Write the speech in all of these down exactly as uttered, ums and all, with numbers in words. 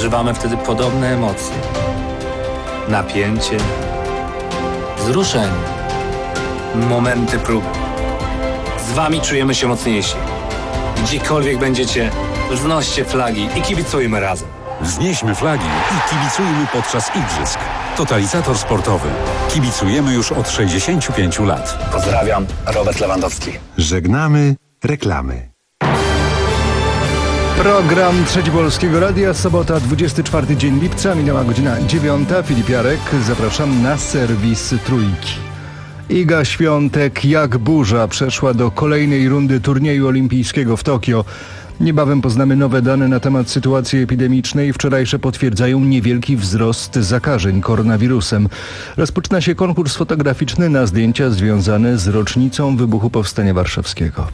Przeżywamy wtedy podobne emocje. Napięcie, wzruszenie, momenty próby. Z wami czujemy się mocniejsi. Gdziekolwiek będziecie, wznoście flagi i kibicujmy razem. Wznieśmy flagi i kibicujmy podczas igrzysk. Totalizator sportowy. Kibicujemy już od sześćdziesięciu pięciu lat. Pozdrawiam, Robert Lewandowski. Żegnamy reklamy. Program Trzeci Polskiego Radia, sobota, dwudziesty czwarty dzień lipca, minęła godzina dziewiąta. Filip Jarek, zapraszam na serwis Trójki. Iga Świątek jak burza przeszła do kolejnej rundy turnieju olimpijskiego w Tokio. Niebawem poznamy nowe dane na temat sytuacji epidemicznej. Wczorajsze potwierdzają niewielki wzrost zakażeń koronawirusem. Rozpoczyna się konkurs fotograficzny na zdjęcia związane z rocznicą wybuchu Powstania Warszawskiego.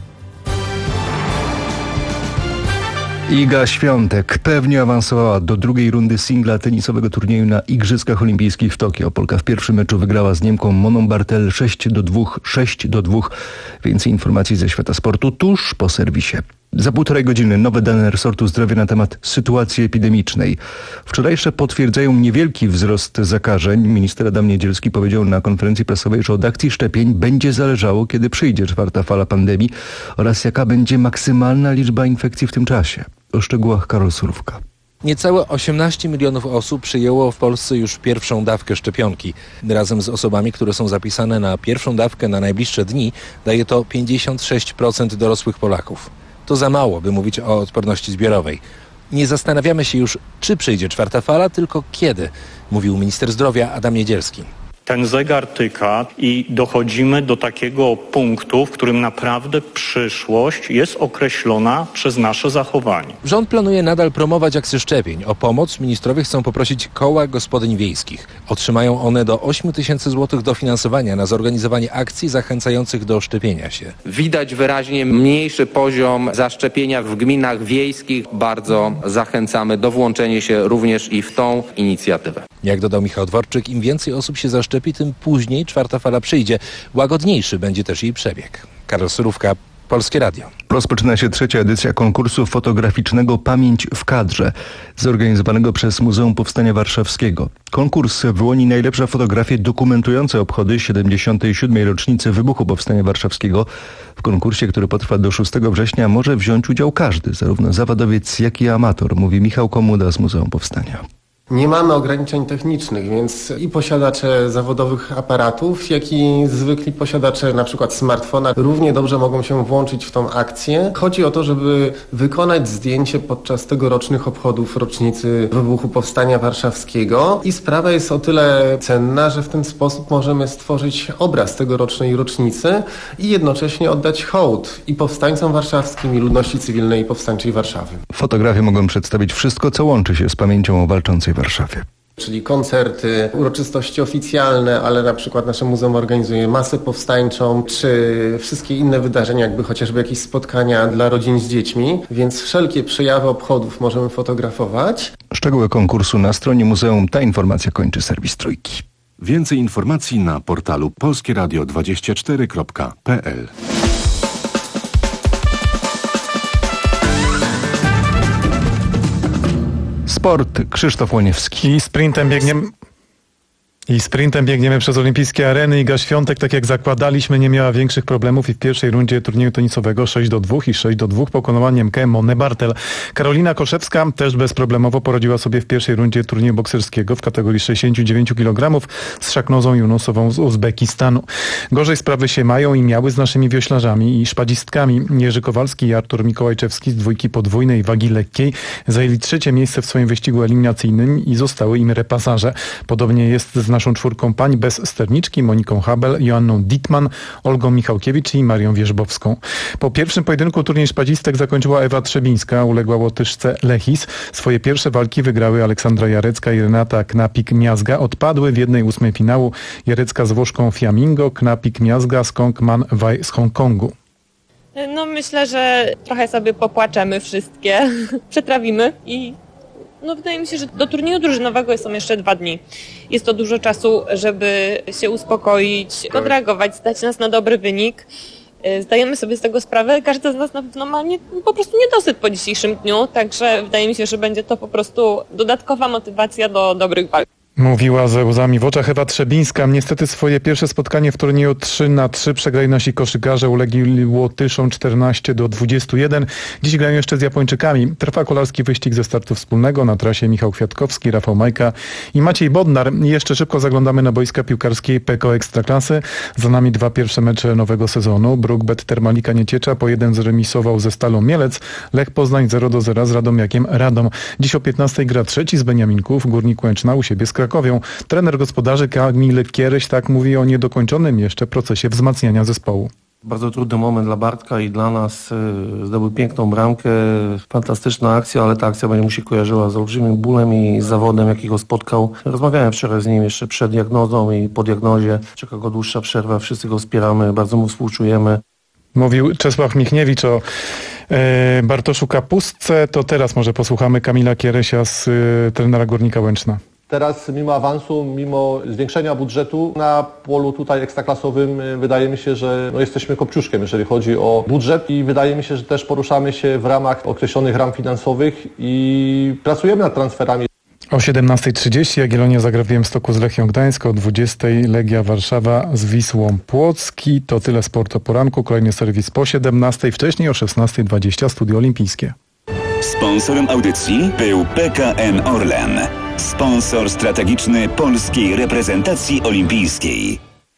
Iga Świątek pewnie awansowała do drugiej rundy singla tenisowego turnieju na Igrzyskach Olimpijskich w Tokio. Polka w pierwszym meczu wygrała z Niemką Moną Bartel sześć do dwóch, sześć do dwóch. Więcej informacji ze świata sportu tuż po serwisie. Za półtorej godziny nowe dane resortu zdrowia na temat sytuacji epidemicznej. Wczorajsze potwierdzają niewielki wzrost zakażeń. Minister Adam Niedzielski powiedział na konferencji prasowej, że od akcji szczepień będzie zależało, kiedy przyjdzie czwarta fala pandemii oraz jaka będzie maksymalna liczba infekcji w tym czasie. O szczegółach Karol Surówka. Niecałe osiemnaście milionów osób przyjęło w Polsce już pierwszą dawkę szczepionki. Razem z osobami, które są zapisane na pierwszą dawkę na najbliższe dni, daje to pięćdziesiąt sześć procent dorosłych Polaków. To za mało, by mówić o odporności zbiorowej. Nie zastanawiamy się już, czy przyjdzie czwarta fala, tylko kiedy, mówił minister zdrowia Adam Niedzielski. Ten zegar tyka i dochodzimy do takiego punktu, w którym naprawdę przyszłość jest określona przez nasze zachowanie. Rząd planuje nadal promować akcje szczepień. O pomoc ministrowie chcą poprosić koła gospodyń wiejskich. Otrzymają one do ośmiu tysięcy złotych dofinansowania na zorganizowanie akcji zachęcających do szczepienia się. Widać wyraźnie mniejszy poziom zaszczepienia w gminach wiejskich. Bardzo zachęcamy do włączenia się również i w tą inicjatywę. Jak dodał Michał Dworczyk, im więcej osób się zaszczepi, tym później czwarta fala przyjdzie. Łagodniejszy będzie też jej przebieg. Karol Surówka, Polskie Radio. Rozpoczyna się trzecia edycja konkursu fotograficznego Pamięć w kadrze, zorganizowanego przez Muzeum Powstania Warszawskiego. Konkurs wyłoni najlepsze fotografie dokumentujące obchody siedemdziesiątej siódmej rocznicy wybuchu Powstania Warszawskiego. W konkursie, który potrwa do szóstego września, może wziąć udział każdy, zarówno zawodowiec, jak i amator, mówi Michał Komuda z Muzeum Powstania. Nie mamy ograniczeń technicznych, więc i posiadacze zawodowych aparatów, jak i zwykli posiadacze na przykład smartfona równie dobrze mogą się włączyć w tą akcję. Chodzi o to, żeby wykonać zdjęcie podczas tegorocznych obchodów rocznicy wybuchu Powstania Warszawskiego i sprawa jest o tyle cenna, że w ten sposób możemy stworzyć obraz tegorocznej rocznicy i jednocześnie oddać hołd i powstańcom warszawskim, i ludności cywilnej i powstańczej Warszawy. Fotografie mogą przedstawić wszystko, co łączy się z pamięcią o walczącej Warszawie. Czyli koncerty, uroczystości oficjalne, ale na przykład nasze muzeum organizuje masę powstańczą, czy wszystkie inne wydarzenia, jakby chociażby jakieś spotkania dla rodzin z dziećmi, więc wszelkie przejawy obchodów możemy fotografować. Szczegóły konkursu na stronie muzeum. Ta informacja kończy serwis Trójki. Więcej informacji na portalu polskieradio dwadzieścia cztery kropka p l. Sport, Krzysztof Łoniewski. I sprintem biegniemy... I sprintem biegniemy przez olimpijskie areny. Iga Świątek, tak jak zakładaliśmy, nie miała większych problemów i w pierwszej rundzie turnieju tenisowego sześć do dwóch i sześć do dwóch pokonała Niemkę Monę Bartel. Karolina Koszewska też bezproblemowo poradziła sobie w pierwszej rundzie turnieju bokserskiego w kategorii sześćdziesiąt dziewięć kilogramów z Szaknozą Junusową z Uzbekistanu. Gorzej sprawy się mają i miały z naszymi wioślarzami i szpadzistkami. Jerzy Kowalski i Artur Mikołajczewski z dwójki podwójnej wagi lekkiej zajęli trzecie miejsce w swoim wyścigu eliminacyjnym i zostały im repasaże. Podobnie jest z naszą czwórką pań bez sterniczki, Moniką Habel, Joanną Dittman, Olgą Michałkiewicz i Marią Wierzbowską. Po pierwszym pojedynku turniej szpadzistek zakończyła Ewa Trzebińska, uległa Łotyszce Lechis. Swoje pierwsze walki wygrały Aleksandra Jarecka i Renata Knapik-Miazga. Odpadły w jednej ósmej finału Jarecka z Włoszką Fiamingo, Knapik-Miazga z Kong-Man Wai z Hongkongu. No myślę, że trochę sobie popłaczemy wszystkie, przetrawimy i no wydaje mi się, że do turnieju drużynowego są jeszcze dwa dni. Jest to dużo czasu, żeby się uspokoić, odreagować, zdać nas na dobry wynik Zdajemy sobie z tego sprawę, każdy z nas na pewno ma nie, po prostu niedosyt po dzisiejszym dniu, także wydaje mi się, że będzie to po prostu dodatkowa motywacja do dobrych walk. Mówiła ze łzami w oczach Ewa Trzebińska. Niestety swoje pierwsze spotkanie w turnieju trzy na trzy przegrali nasi koszykarze, ulegli Łotyszom czternaście do dwudziestu jeden. Dziś grają jeszcze z Japończykami. Trwa kolarski wyścig ze startu wspólnego. Na trasie Michał Kwiatkowski, Rafał Majka i Maciej Bodnar. I jeszcze szybko zaglądamy na boiska piłkarskie P K O Ekstraklasy. Za nami dwa pierwsze mecze nowego sezonu. Bruk-Bet Termalika Nieciecza po jeden zremisował ze Stalą Mielec. Lech Poznań zero do zera z Radomiakiem Radom. Dziś o piętnastej gra trzeci z Beniaminków, Górnik Łęczna u siebie z Krakowią. Trener gospodarzy Kamil Kieryś tak mówi o niedokończonym jeszcze procesie wzmacniania zespołu. Bardzo trudny moment dla Bartka i dla nas. Zdobył piękną bramkę, fantastyczna akcja, ale ta akcja będzie mu się kojarzyła z olbrzymim bólem i zawodem, jaki go spotkał. Rozmawiałem wczoraj z nim jeszcze przed diagnozą i po diagnozie. Czeka go dłuższa przerwa, wszyscy go wspieramy, bardzo mu współczujemy. Mówił Czesław Michniewicz o e, Bartoszu Kapustce. To teraz może posłuchamy Kamila Kierysia z e, trenera Górnika Łęczna. Teraz mimo awansu, mimo zwiększenia budżetu na polu tutaj ekstraklasowym wydaje mi się, że no jesteśmy kopciuszkiem, jeżeli chodzi o budżet i wydaje mi się, że też poruszamy się w ramach określonych ram finansowych i pracujemy nad transferami. O siedemnastej trzydzieści Jagiellonia zagra w Białymstoku z Lechią Gdańsk, o dwudziestej Legia Warszawa z Wisłą Płocki. To tyle sport o poranku, kolejny serwis po siedemnastej, wcześniej o szesnastej dwadzieścia Studio Olimpijskie. Sponsorem audycji był P K N Orlen, sponsor strategiczny polskiej reprezentacji olimpijskiej.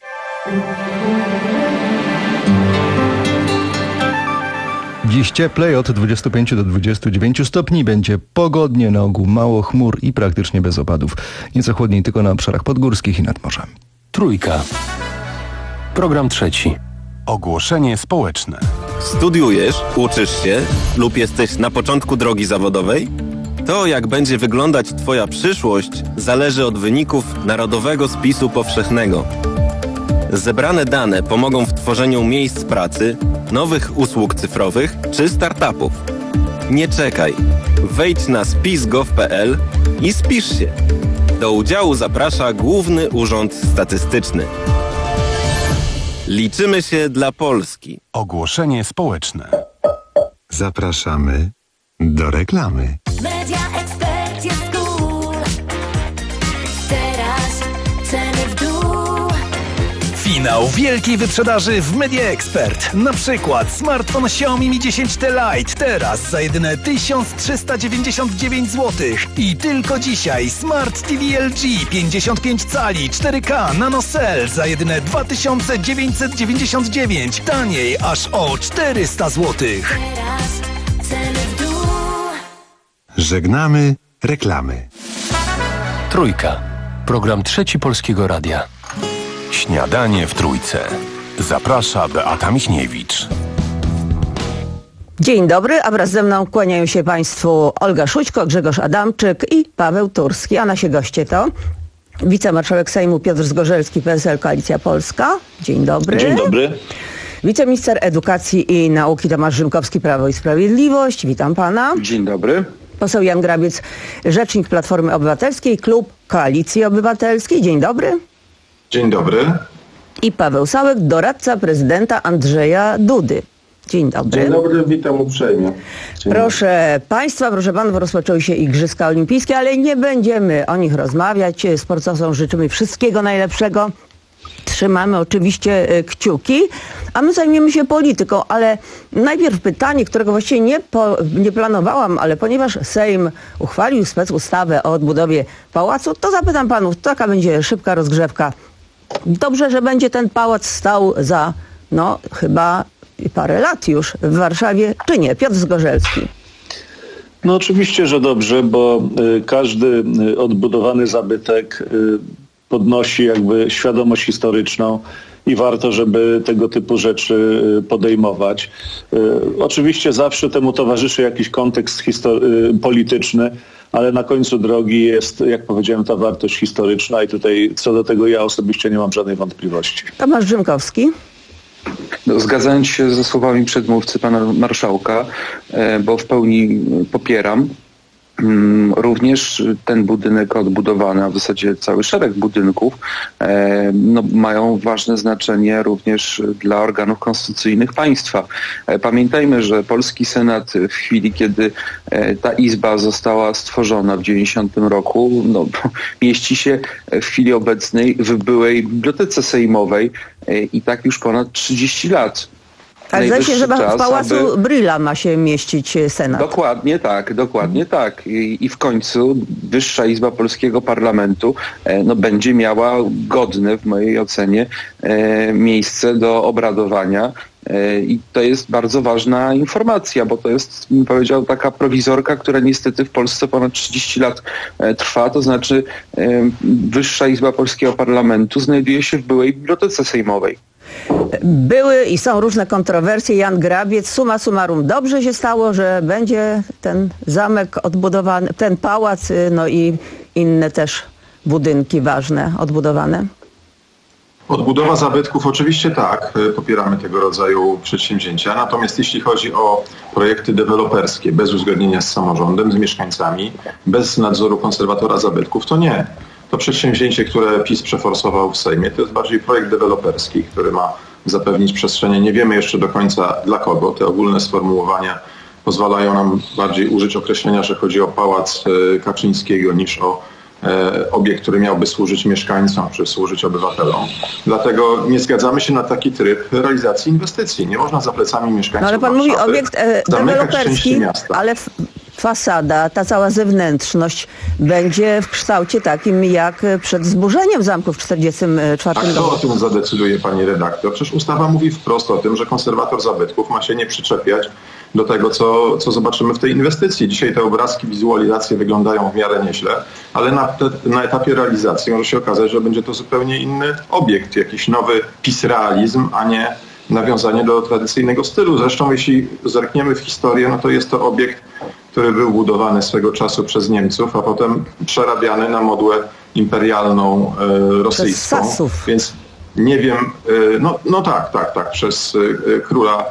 Dziś cieplej od dwudziestu pięciu do dwudziestu dziewięciu stopni. Będzie pogodnie, na ogół mało chmur i praktycznie bez opadów. Nieco chłodniej tylko na obszarach podgórskich i nad morzem. Trójka. Program trzeci. Ogłoszenie społeczne. Studiujesz, uczysz się lub jesteś na początku drogi zawodowej? To, jak będzie wyglądać Twoja przyszłość, zależy od wyników Narodowego Spisu Powszechnego. Zebrane dane pomogą w tworzeniu miejsc pracy, nowych usług cyfrowych czy startupów. Nie czekaj. Wejdź na spis kropka gov kropka p l i spisz się. Do udziału zaprasza Główny Urząd Statystyczny. Liczymy się dla Polski. Ogłoszenie społeczne. Zapraszamy do reklamy. Media Expert jest cool. Teraz ceny w dół. Finał wielkiej wyprzedaży w Media Expert. Na przykład smartfon Xiaomi Mi dziesięć T Lite teraz za jedyne tysiąc trzysta dziewięćdziesiąt dziewięć złotych. I tylko dzisiaj Smart T V L G pięćdziesiąt pięć cali cztery K Nano Cell za jedyne dwa tysiące dziewięćset dziewięćdziesiąt dziewięć. Taniej aż o czterysta złotych. Teraz ceny w dół. Żegnamy reklamy. Trójka. Program trzeci Polskiego Radia. Śniadanie w Trójce. Zaprasza Beata Michniewicz. Dzień dobry, a wraz ze mną kłaniają się Państwu Olga Szućko, Grzegorz Adamczyk i Paweł Turski. A nasi goście to wicemarszałek Sejmu Piotr Zgorzelski, P S L Koalicja Polska. Dzień dobry. Dzień dobry. Wiceminister Edukacji i Nauki Tomasz Rzymkowski, Prawo i Sprawiedliwość. Witam pana. Dzień dobry. Poseł Jan Grabiec, rzecznik Platformy Obywatelskiej, klub Koalicji Obywatelskiej. Dzień dobry. Dzień dobry. I Paweł Sałek, doradca prezydenta Andrzeja Dudy. Dzień dobry. Dzień dobry, witam uprzejmie. Dzień proszę dobry. Państwa, proszę panów, rozpoczęły się Igrzyska Olimpijskie, ale nie będziemy o nich rozmawiać. Sportowcom życzymy wszystkiego najlepszego. Trzymamy oczywiście kciuki, a my zajmiemy się polityką, ale najpierw pytanie, którego właściwie nie, po, nie planowałam, ale ponieważ Sejm uchwalił specustawę o odbudowie pałacu, to zapytam panów, taka będzie szybka rozgrzewka. Dobrze, że będzie ten pałac stał za, no chyba parę lat już w Warszawie, czy nie? Piotr Zgorzelski. No oczywiście, że dobrze, bo y, każdy y, odbudowany zabytek y, podnosi jakby świadomość historyczną i warto, żeby tego typu rzeczy y, podejmować. Y, oczywiście zawsze temu towarzyszy jakiś kontekst histor- y, polityczny, ale na końcu drogi jest, jak powiedziałem, ta wartość historyczna i tutaj co do tego ja osobiście nie mam żadnej wątpliwości. Tomasz Rzymkowski. No, zgadzając się ze słowami przedmówcy pana marszałka, bo w pełni popieram Również ten budynek odbudowany, a w zasadzie cały szereg budynków no, mają ważne znaczenie również dla organów konstytucyjnych państwa. Pamiętajmy, że polski Senat w chwili, kiedy ta izba została stworzona w dziewięćdziesiątym roku, no, mieści się w chwili obecnej w byłej Bibliotece Sejmowej i tak już ponad trzydzieści lat. Ale zdaje się, że w czas, Pałacu aby... Brühla ma się mieścić Senat. Dokładnie tak, dokładnie tak. I, I w końcu Wyższa Izba Polskiego Parlamentu no, będzie miała godne, w mojej ocenie, e, miejsce do obradowania. E, I to jest bardzo ważna informacja, bo to jest, bym powiedział, taka prowizorka, która niestety w Polsce ponad trzydzieści lat e, trwa. To znaczy e, Wyższa Izba Polskiego Parlamentu znajduje się w byłej Bibliotece Sejmowej. Były i są różne kontrowersje. Jan Grabiec, summa summarum, dobrze się stało, że będzie ten zamek odbudowany, ten pałac, no i inne też budynki ważne odbudowane? Odbudowa zabytków oczywiście tak, popieramy tego rodzaju przedsięwzięcia, natomiast jeśli chodzi o projekty deweloperskie bez uzgodnienia z samorządem, z mieszkańcami, bez nadzoru konserwatora zabytków, to nie. To przedsięwzięcie, które PiS przeforsował w Sejmie, to jest bardziej projekt deweloperski, który ma zapewnić przestrzenie. Nie wiemy jeszcze do końca dla kogo. Te ogólne sformułowania pozwalają nam bardziej użyć określenia, że chodzi o pałac Kaczyńskiego niż o e, obiekt, który miałby służyć mieszkańcom czy służyć obywatelom. Dlatego nie zgadzamy się na taki tryb realizacji inwestycji. Nie można za plecami mieszkańców No ale pan mówi obiekt e, deweloperski, ale w... fasada, ta cała zewnętrzność będzie w kształcie takim jak przed zburzeniem zamku w czterdziestym czwartym roku. A kto roku. o tym zadecyduje, pani redaktor? Przecież ustawa mówi wprost o tym, że konserwator zabytków ma się nie przyczepiać do tego, co, co zobaczymy w tej inwestycji. Dzisiaj te obrazki, wizualizacje wyglądają w miarę nieźle, ale na, te, na etapie realizacji może się okazać, że będzie to zupełnie inny obiekt, jakiś nowy PiS-realizm, a nie nawiązanie do tradycyjnego stylu. Zresztą jeśli zerkniemy w historię, no to jest to obiekt, który był budowany swego czasu przez Niemców, a potem przerabiany na modłę imperialną e, rosyjską. Przez Sasów. Więc nie wiem, e, no, no tak, tak, tak, przez e, króla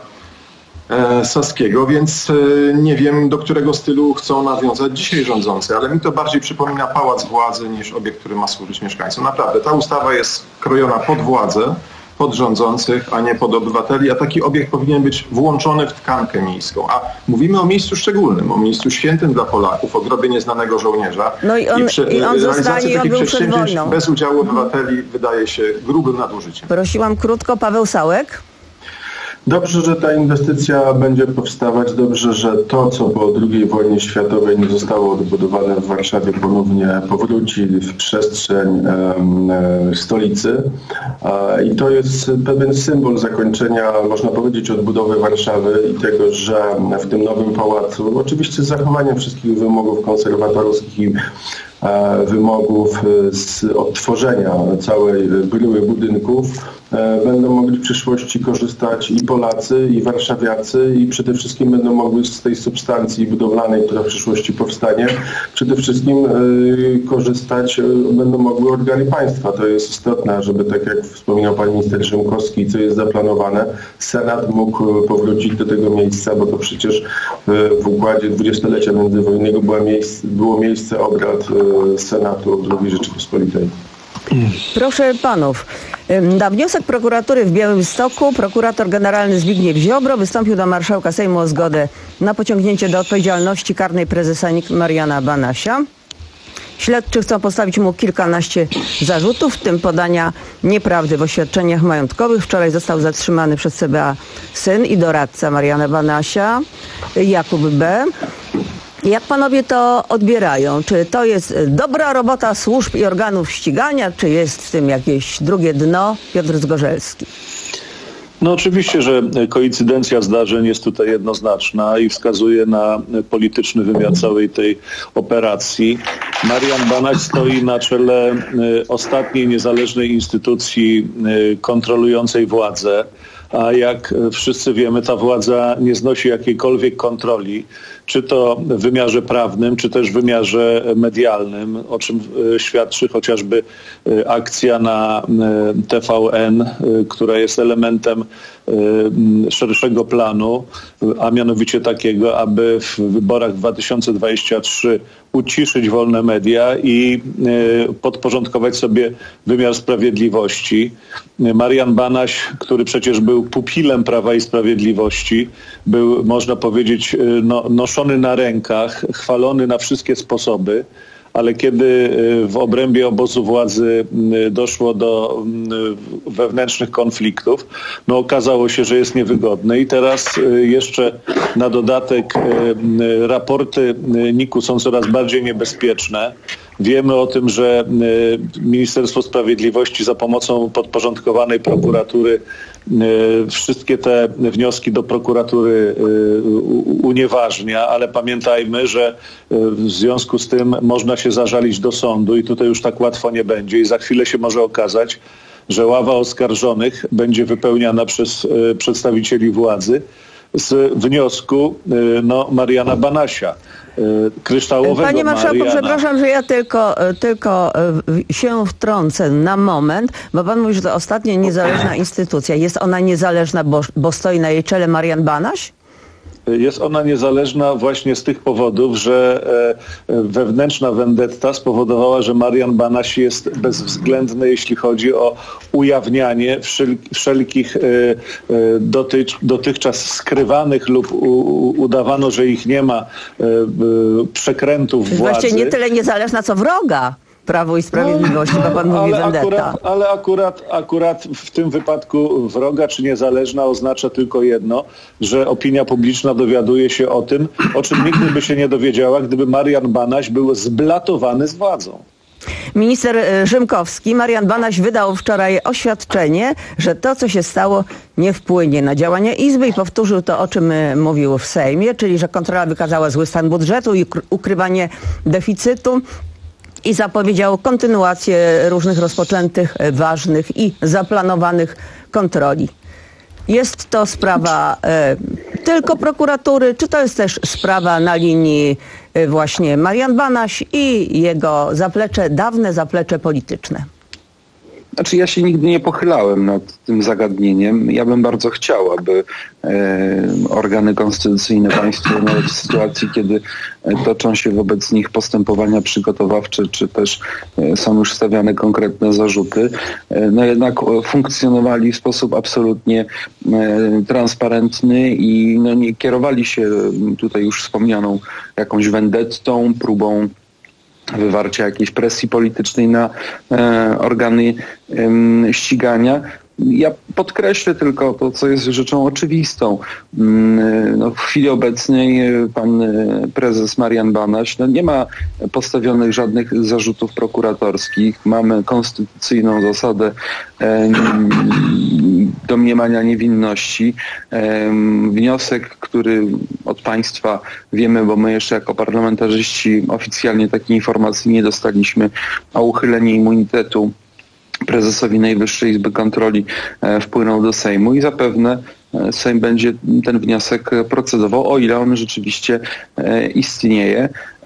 e, saskiego, więc e, nie wiem, do którego stylu chcą nawiązać dzisiaj rządzący, ale mi to bardziej przypomina pałac władzy niż obiekt, który ma służyć mieszkańcom. Naprawdę, ta ustawa jest krojona pod władzę, pod rządzących, a nie pod obywateli, a taki obiekt powinien być włączony w tkankę miejską. A mówimy o miejscu szczególnym, o miejscu świętym dla Polaków, o grobie nieznanego żołnierza. No i on, I, prze, i on zostanie, i on był przed wojną. Bez udziału obywateli wydaje się grubym nadużyciem. Prosiłam krótko, Paweł Sałek. Dobrze, że ta inwestycja będzie powstawać. Dobrze, że to, co po drugiej wojnie światowej nie zostało odbudowane w Warszawie, ponownie powróci w przestrzeń e, stolicy. E, I to jest pewien symbol zakończenia, można powiedzieć, odbudowy Warszawy i tego, że w tym nowym pałacu, oczywiście z zachowaniem wszystkich wymogów konserwatorskich i e, wymogów z odtworzenia całej bryły budynków, będą mogli w przyszłości korzystać i Polacy, i warszawiacy, i przede wszystkim będą mogli z tej substancji budowlanej, która w przyszłości powstanie, przede wszystkim y, korzystać y, będą mogły organy państwa. To jest istotne, żeby, tak jak wspominał pan minister Rzymkowski, co jest zaplanowane, Senat mógł powrócić do tego miejsca, bo to przecież y, w układzie dwudziestolecia międzywojennego było miejsce, było miejsce obrad y, Senatu drugiej Rzeczypospolitej. Proszę panów, na wniosek prokuratury w Białymstoku prokurator generalny Zbigniew Ziobro wystąpił do marszałka Sejmu o zgodę na pociągnięcie do odpowiedzialności karnej prezesa N I K Mariana Banasia. Śledczy chcą postawić mu kilkanaście zarzutów, w tym podania nieprawdy w oświadczeniach majątkowych. Wczoraj został zatrzymany przez C B A syn i doradca Mariana Banasia, Jakub B. Jak panowie to odbierają? Czy to jest dobra robota służb i organów ścigania, czy jest w tym jakieś drugie dno? Piotr Zgorzelski. No oczywiście, że koincydencja zdarzeń jest tutaj jednoznaczna i wskazuje na polityczny wymiar całej tej operacji. Marian Banaś stoi na czele ostatniej niezależnej instytucji kontrolującej władzę, a jak wszyscy wiemy, ta władza nie znosi jakiejkolwiek kontroli, czy to w wymiarze prawnym, czy też w wymiarze medialnym, o czym e, świadczy chociażby e, akcja na e, T V N, e, która jest elementem e, szerszego planu, a mianowicie takiego, aby w wyborach dwa tysiące dwudziestym trzecim uciszyć wolne media i e, podporządkować sobie wymiar sprawiedliwości. Marian Banaś, który przecież był pupilem Prawa i Sprawiedliwości, był, można powiedzieć, no, noszony na rękach, chwalony na wszystkie sposoby, ale kiedy w obrębie obozu władzy doszło do wewnętrznych konfliktów, no okazało się, że jest niewygodny i teraz jeszcze na dodatek raporty N I K u są coraz bardziej niebezpieczne. Wiemy o tym, że Ministerstwo Sprawiedliwości za pomocą podporządkowanej prokuratury wszystkie te wnioski do prokuratury unieważnia, ale pamiętajmy, że w związku z tym można się zażalić do sądu i tutaj już tak łatwo nie będzie i za chwilę się może okazać, że ława oskarżonych będzie wypełniana przez przedstawicieli władzy z wniosku no, Mariana Banasia. Kryształowego Panie marszałku, Mariana. przepraszam, że ja tylko, tylko się wtrącę na moment, bo pan mówi, że to ostatnia niezależna instytucja. Jest ona niezależna, bo, bo stoi na jej czele Marian Banaś? Jest ona niezależna właśnie z tych powodów, że wewnętrzna vendetta spowodowała, że Marian Banaś jest bezwzględny, jeśli chodzi o ujawnianie wszelkich dotych, dotychczas skrywanych lub udawano, że ich nie ma, przekrętów władzy. Właściwie nie tyle niezależna, co wroga Prawo i Sprawiedliwości, bo pan mówi ale vendetta. Akurat, ale akurat, akurat w tym wypadku wroga czy niezależna oznacza tylko jedno, że opinia publiczna dowiaduje się o tym, o czym nigdy by się nie dowiedziała, gdyby Marian Banaś był zblatowany z władzą. Minister Rzymkowski, Marian Banaś wydał wczoraj oświadczenie, że to, co się stało, nie wpłynie na działania Izby i powtórzył to, o czym mówił w Sejmie, czyli że kontrola wykazała zły stan budżetu i ukrywanie deficytu. I zapowiedział kontynuację różnych rozpoczętych, ważnych i zaplanowanych kontroli. Jest to sprawa e, tylko prokuratury, czy to jest też sprawa na linii e, właśnie Marian Banaś i jego zaplecze, dawne zaplecze polityczne? Znaczy ja się nigdy nie pochylałem nad tym zagadnieniem. Ja bym bardzo chciał, aby e, organy konstytucyjne państwa, nawet w sytuacji, kiedy toczą się wobec nich postępowania przygotowawcze, czy też e, są już stawiane konkretne zarzuty, e, no jednak funkcjonowali w sposób absolutnie e, transparentny i no, nie kierowali się tutaj już wspomnianą jakąś vendettą, próbą wywarcia jakiejś presji politycznej na e, organy e, ścigania. Ja podkreślę tylko to, co jest rzeczą oczywistą. No, w chwili obecnej pan prezes Marian Banaś no, nie ma postawionych żadnych zarzutów prokuratorskich. Mamy konstytucyjną zasadę e, domniemania niewinności. E, wniosek, który od państwa wiemy, bo my jeszcze jako parlamentarzyści oficjalnie takiej informacji nie dostaliśmy, o uchylenie immunitetu prezesowi Najwyższej Izby Kontroli wpłynął do Sejmu i zapewne Sejm będzie ten wniosek procedował, o ile on rzeczywiście istnieje.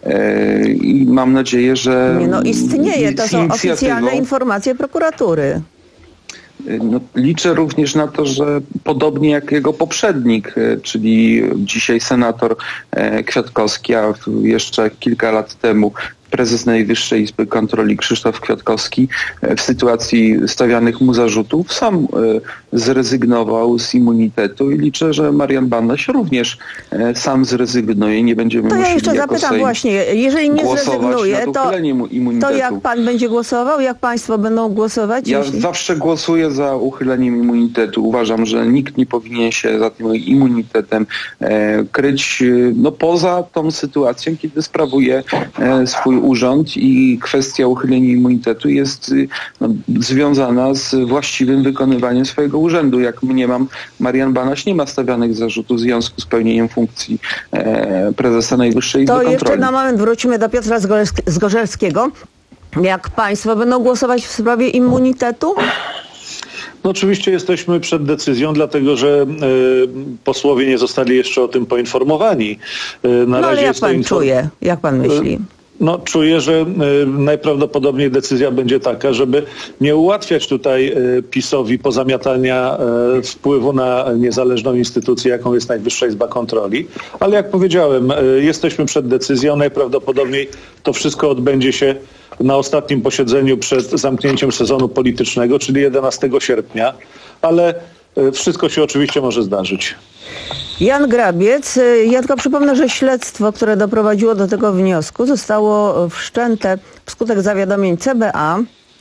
I mam nadzieję, że... Nie, no istnieje, to są oficjalne informacje prokuratury. No, liczę również na to, że podobnie jak jego poprzednik, czyli dzisiaj senator Kwiatkowski, a jeszcze kilka lat temu prezes Najwyższej Izby Kontroli Krzysztof Kwiatkowski w sytuacji stawianych mu zarzutów sam zrezygnował z immunitetu i liczę, że Marian Banaś również sam zrezygnuje. Nie będziemy to musieli ja jeszcze jako zapytam Sejm właśnie, jeżeli nie zrezygnuje, to, to jak pan będzie głosował? Jak państwo będą głosować? Ja jeśli... zawsze głosuję za uchyleniem immunitetu. Uważam, że nikt nie powinien się za tym immunitetem e, kryć no, poza tą sytuacją, kiedy sprawuje e, swój urząd i kwestia uchylenia immunitetu jest no, związana z właściwym wykonywaniem swojego urzędu. Jak mniemam, Marian Banaś nie ma stawianych zarzutów w związku z pełnieniem funkcji e, prezesa Najwyższej Izby To Kontroli. jeszcze na moment wrócimy do Piotra Zgorzelskiego. Jak państwo będą głosować w sprawie immunitetu? No oczywiście jesteśmy przed decyzją, dlatego że y, posłowie nie zostali jeszcze o tym poinformowani. Y, na no razie ale jak jest to pan inform- czuje? Jak pan myśli? No czuję, że y, najprawdopodobniej decyzja będzie taka, żeby nie ułatwiać tutaj y, PiS-owi pozamiatania y, wpływu na niezależną instytucję, jaką jest Najwyższa Izba Kontroli. Ale jak powiedziałem, y, jesteśmy przed decyzją. Najprawdopodobniej to wszystko odbędzie się na ostatnim posiedzeniu przed zamknięciem sezonu politycznego, czyli jedenastego sierpnia. Ale y, wszystko się oczywiście może zdarzyć. Jan Grabiec. Ja tylko przypomnę, że śledztwo, które doprowadziło do tego wniosku, zostało wszczęte wskutek zawiadomień C B A,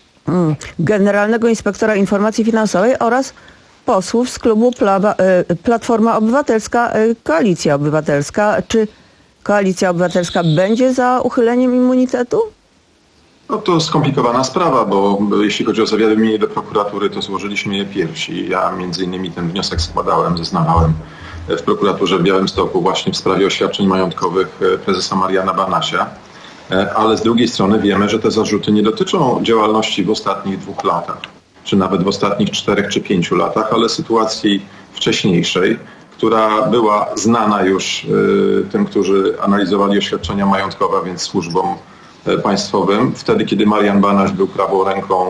Generalnego Inspektora Informacji Finansowej oraz posłów z klubu Plawa, Platforma Obywatelska, Koalicja Obywatelska. Czy Koalicja Obywatelska będzie za uchyleniem immunitetu? No to skomplikowana sprawa, bo jeśli chodzi o zawiadomienie do prokuratury, to złożyliśmy je pierwsi. Ja między innymi ten wniosek składałem, zeznawałem w prokuraturze w Białymstoku właśnie w sprawie oświadczeń majątkowych prezesa Mariana Banasia. Ale z drugiej strony wiemy, że te zarzuty nie dotyczą działalności w ostatnich dwóch latach, czy nawet w ostatnich czterech czy pięciu latach, ale sytuacji wcześniejszej, która była znana już tym, którzy analizowali oświadczenia majątkowe, więc służbom państwowym, wtedy kiedy Marian Banaś był prawą ręką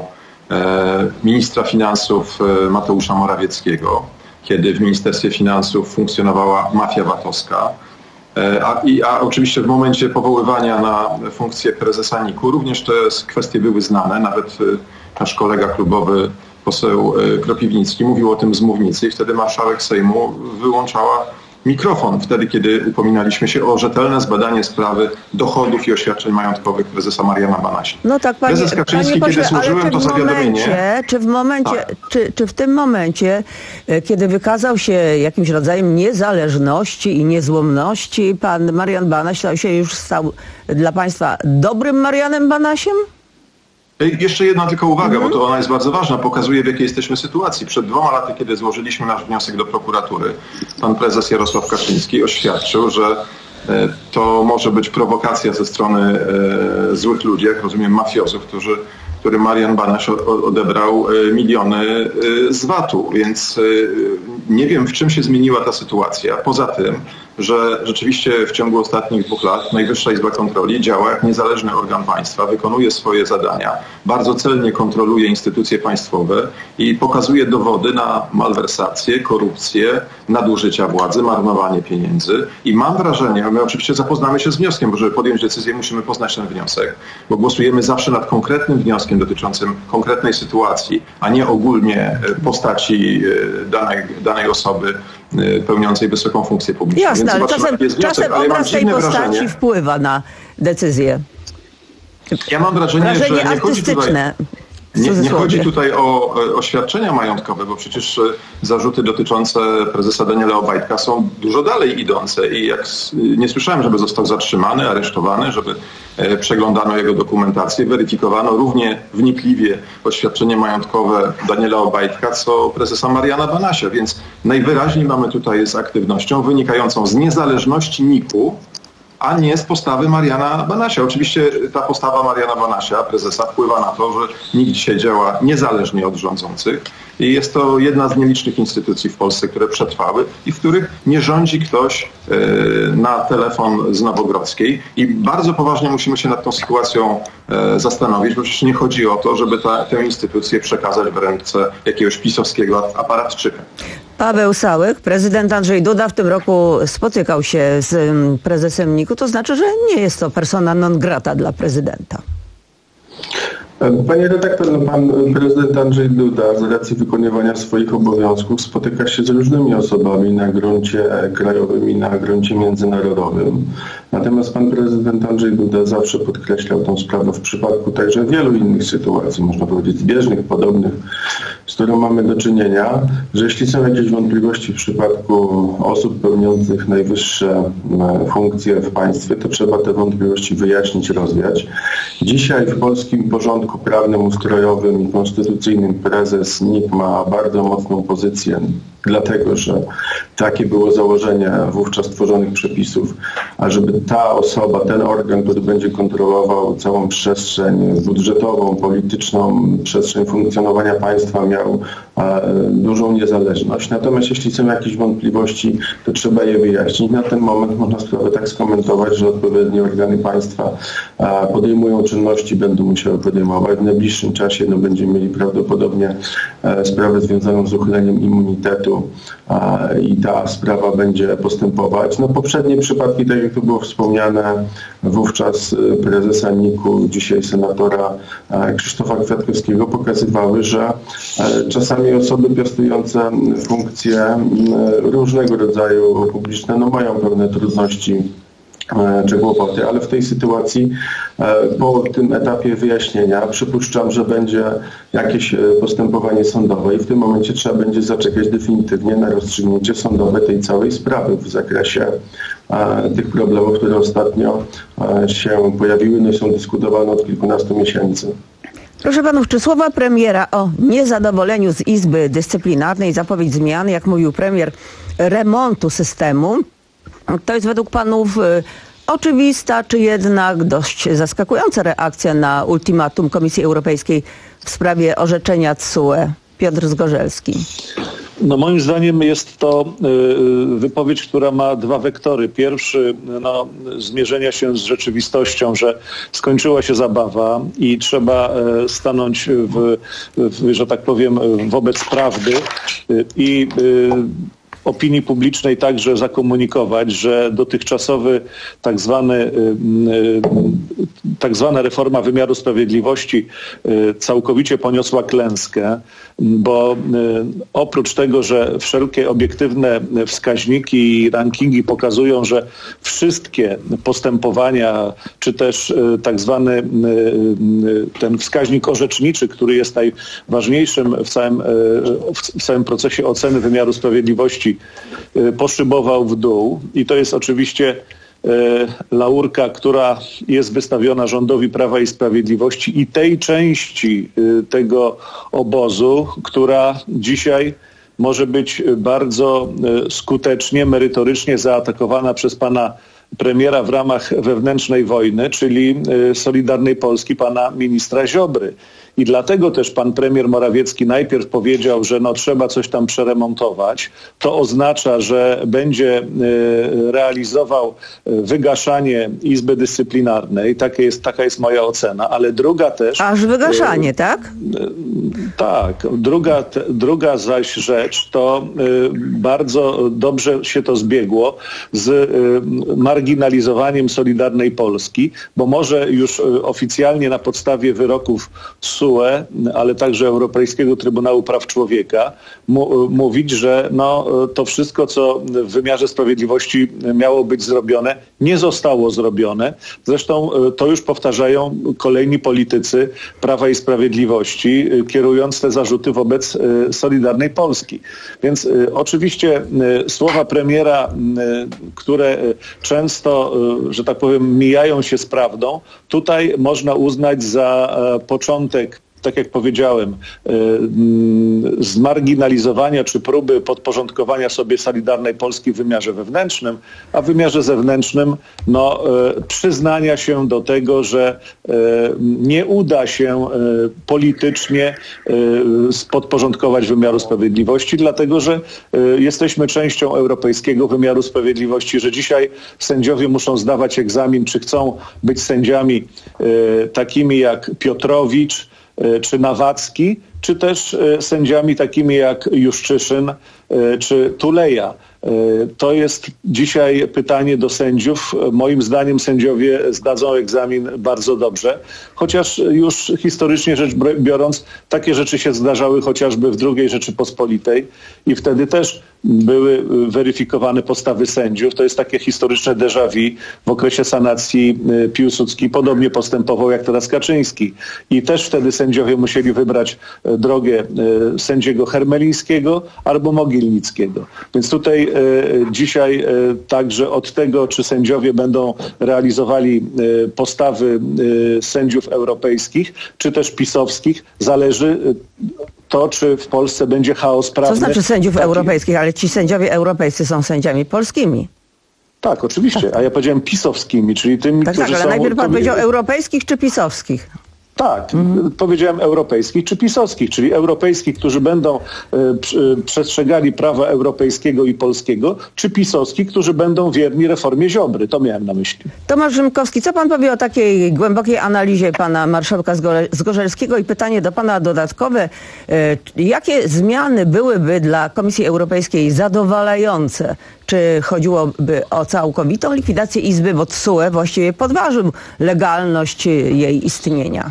ministra finansów Mateusza Morawieckiego, kiedy w Ministerstwie Finansów funkcjonowała mafia VAT-owska, a, i, a oczywiście w momencie powoływania na funkcję prezesa N I K-u również te kwestie były znane, nawet nasz kolega klubowy, poseł Kropiwnicki, mówił o tym z mównicy i wtedy marszałek Sejmu wyłączała mikrofon wtedy, kiedy upominaliśmy się o rzetelne zbadanie sprawy dochodów i oświadczeń majątkowych prezesa Mariana Banasia. No tak, panie, Prezes Kaczyński, panie pośle, kiedy złożyłem to zawiadomienie... Momencie, czy, w momencie, tak. czy, czy w tym momencie, kiedy wykazał się jakimś rodzajem niezależności i niezłomności, pan Marian Banaś stał się już stał dla państwa dobrym Marianem Banasiem? Jeszcze jedna tylko uwaga, Mhm. bo to ona jest bardzo ważna, pokazuje, w jakiej jesteśmy sytuacji. Przed dwoma laty, kiedy złożyliśmy nasz wniosek do prokuratury, pan prezes Jarosław Kaczyński oświadczył, że e, to może być prowokacja ze strony e, złych ludzi, jak rozumiem mafiozów, którzy, którym Marian Banaś o, odebrał e, miliony e, z VAT-u. Więc e, nie wiem, w czym się zmieniła ta sytuacja. Poza tym, że rzeczywiście w ciągu ostatnich dwóch lat Najwyższa Izba Kontroli działa jak niezależny organ państwa, wykonuje swoje zadania, bardzo celnie kontroluje instytucje państwowe i pokazuje dowody na malwersacje, korupcję, nadużycia władzy, marnowanie pieniędzy. I mam wrażenie, my oczywiście zapoznamy się z wnioskiem, bo żeby podjąć decyzję, musimy poznać ten wniosek, bo głosujemy zawsze nad konkretnym wnioskiem dotyczącym konkretnej sytuacji, a nie ogólnie postaci danej, danej osoby pełniącej wysoką funkcję publiczną. Jasne, ale czasem, wniosek, czasem ale obraz tej postaci wrażenie, wpływa na decyzję. Ja mam wrażenie, Wrażenie że nie chodzi tutaj, nie, nie chodzi tutaj o oświadczenia majątkowe, bo przecież zarzuty dotyczące prezesa Daniela Obajtka są dużo dalej idące i jak nie słyszałem, żeby został zatrzymany, aresztowany, żeby przeglądano jego dokumentację, weryfikowano równie wnikliwie oświadczenie majątkowe Daniela Obajtka, co prezesa Mariana Banasia, więc najwyraźniej mamy tutaj z aktywnością wynikającą z niezależności N I K-u, a nie z postawy Mariana Banasia. Oczywiście ta postawa Mariana Banasia, prezesa, wpływa na to, że N I K dzisiaj działa niezależnie od rządzących i jest to jedna z nielicznych instytucji w Polsce, które przetrwały i w których nie rządzi ktoś yy, na telefon z Nowogrodzkiej. I bardzo poważnie musimy się nad tą sytuacją yy, zastanowić, bo przecież nie chodzi o to, żeby ta, tę instytucję przekazać w ręce jakiegoś pisowskiego aparatczyka. Paweł Sałek, prezydent Andrzej Duda w tym roku spotykał się z prezesem N I K-u, to znaczy, że nie jest to persona non grata dla prezydenta. Panie redaktor, no pan prezydent Andrzej Duda z racji wykonywania swoich obowiązków spotyka się z różnymi osobami na gruncie krajowym i na gruncie międzynarodowym. Natomiast pan prezydent Andrzej Duda zawsze podkreślał tę sprawę w przypadku także wielu innych sytuacji, można powiedzieć zbieżnych, podobnych, z którą mamy do czynienia, że jeśli są jakieś wątpliwości w przypadku osób pełniących najwyższe funkcje w państwie, to trzeba te wątpliwości wyjaśnić, rozwiać. Dzisiaj w polskim porządku prawnym, ustrojowym i konstytucyjnym prezes N I K ma bardzo mocną pozycję, dlatego że takie było założenie wówczas tworzonych przepisów, ażeby ta osoba, ten organ, który będzie kontrolował całą przestrzeń budżetową, polityczną, przestrzeń funkcjonowania państwa, miał miał dużą niezależność. Natomiast jeśli są jakieś wątpliwości, to trzeba je wyjaśnić. Na ten moment można sprawę tak skomentować, że odpowiednie organy państwa podejmują czynności, będą musiały podejmować. W najbliższym czasie no, będziemy mieli prawdopodobnie sprawę związaną z uchyleniem immunitetu i ta sprawa będzie postępować. No, poprzednie przypadki, tak jak tu było wspomniane, wówczas prezesa N I K-u, dzisiaj senatora Krzysztofa Kwiatkowskiego, pokazywały, że czasami osoby piastujące funkcje różnego rodzaju publiczne no, mają pewne trudności czy kłopoty, ale w tej sytuacji po tym etapie wyjaśnienia przypuszczam, że będzie jakieś postępowanie sądowe i w tym momencie trzeba będzie zaczekać definitywnie na rozstrzygnięcie sądowe tej całej sprawy w zakresie tych problemów, które ostatnio się pojawiły, no i są dyskutowane od kilkunastu miesięcy. Proszę panów, czy słowa premiera o niezadowoleniu z Izby Dyscyplinarnej, zapowiedź zmian, jak mówił premier, remontu systemu, to jest według panów y, oczywista, czy jednak dość zaskakująca reakcja na ultimatum Komisji Europejskiej w sprawie orzeczenia T S U E? Piotr Zgorzelski. No moim zdaniem jest to y, wypowiedź, która ma dwa wektory. Pierwszy, no, zmierzenia się z rzeczywistością, że skończyła się zabawa i trzeba y, stanąć w, w, że tak powiem, wobec prawdy y, i y, opinii publicznej także zakomunikować, że dotychczasowy tak zwany, tak zwana reforma wymiaru sprawiedliwości całkowicie poniosła klęskę, bo oprócz tego, że wszelkie obiektywne wskaźniki i rankingi pokazują, że wszystkie postępowania, czy też tak zwany ten wskaźnik orzeczniczy, który jest najważniejszym w całym, w całym procesie oceny wymiaru sprawiedliwości, poszybował w dół i to jest oczywiście laurka, która jest wystawiona rządowi Prawa i Sprawiedliwości i tej części tego obozu, która dzisiaj może być bardzo skutecznie, merytorycznie zaatakowana przez pana premiera w ramach wewnętrznej wojny, czyli Solidarnej Polski, pana ministra Ziobry. I dlatego też pan premier Morawiecki najpierw powiedział, że no trzeba coś tam przeremontować. To oznacza, że będzie y, realizował wygaszanie Izby Dyscyplinarnej. Takie jest, taka jest moja ocena. Ale druga też... Aż wygaszanie, y, tak? Y, tak. Druga, te, druga zaś rzecz to y, bardzo dobrze się to zbiegło z y, marginalizowaniem Solidarnej Polski, bo może już y, oficjalnie na podstawie wyroków S U E, ale także Europejskiego Trybunału Praw Człowieka mu, mówić, że no, to wszystko, co w wymiarze sprawiedliwości miało być zrobione, nie zostało zrobione. Zresztą to już powtarzają kolejni politycy Prawa i Sprawiedliwości, kierując te zarzuty wobec Solidarnej Polski. Więc oczywiście słowa premiera, które często, że tak powiem, mijają się z prawdą, tutaj można uznać za początek, tak jak powiedziałem, zmarginalizowania czy próby podporządkowania sobie Solidarnej Polski w wymiarze wewnętrznym, a w wymiarze zewnętrznym no, przyznania się do tego, że nie uda się politycznie podporządkować wymiaru sprawiedliwości, dlatego że jesteśmy częścią europejskiego wymiaru sprawiedliwości, że dzisiaj sędziowie muszą zdawać egzamin, czy chcą być sędziami takimi jak Piotrowicz, czy Nawacki, czy też sędziami takimi jak Juszczyszyn czy Tuleja. To jest dzisiaj pytanie do sędziów. Moim zdaniem sędziowie zdadzą egzamin bardzo dobrze, chociaż już historycznie rzecz biorąc takie rzeczy się zdarzały chociażby w drugiej Rzeczypospolitej i wtedy też były weryfikowane postawy sędziów. To jest takie historyczne déjà vu. W okresie sanacji Piłsudski podobnie postępował jak teraz Kaczyński. I też wtedy sędziowie musieli wybrać drogę sędziego Hermelińskiego albo Mogilnickiego. Więc tutaj dzisiaj także od tego, czy sędziowie będą realizowali postawy sędziów europejskich, czy też pisowskich, zależy to, czy w Polsce będzie chaos prawny. Co znaczy sędziów taki... europejskich? Ale ci sędziowie europejscy są sędziami polskimi. Tak, oczywiście. Tak. A ja powiedziałem pisowskimi, czyli tymi, tak, którzy tak, ale są... najpierw pan to... powiedział europejskich czy pisowskich? Tak, mhm. powiedziałem europejskich czy pisowskich, czyli europejskich, którzy będą y, przy, przestrzegali prawa europejskiego i polskiego, czy pisowskich, którzy będą wierni reformie Ziobry. To miałem na myśli. Tomasz Rzymkowski, co pan powie o takiej głębokiej analizie pana marszałka Zgorzelskiego i pytanie do pana dodatkowe. Y, jakie zmiany byłyby dla Komisji Europejskiej zadowalające? Czy chodziłoby o całkowitą likwidację Izby, bo T S U E właściwie podważył legalność jej istnienia?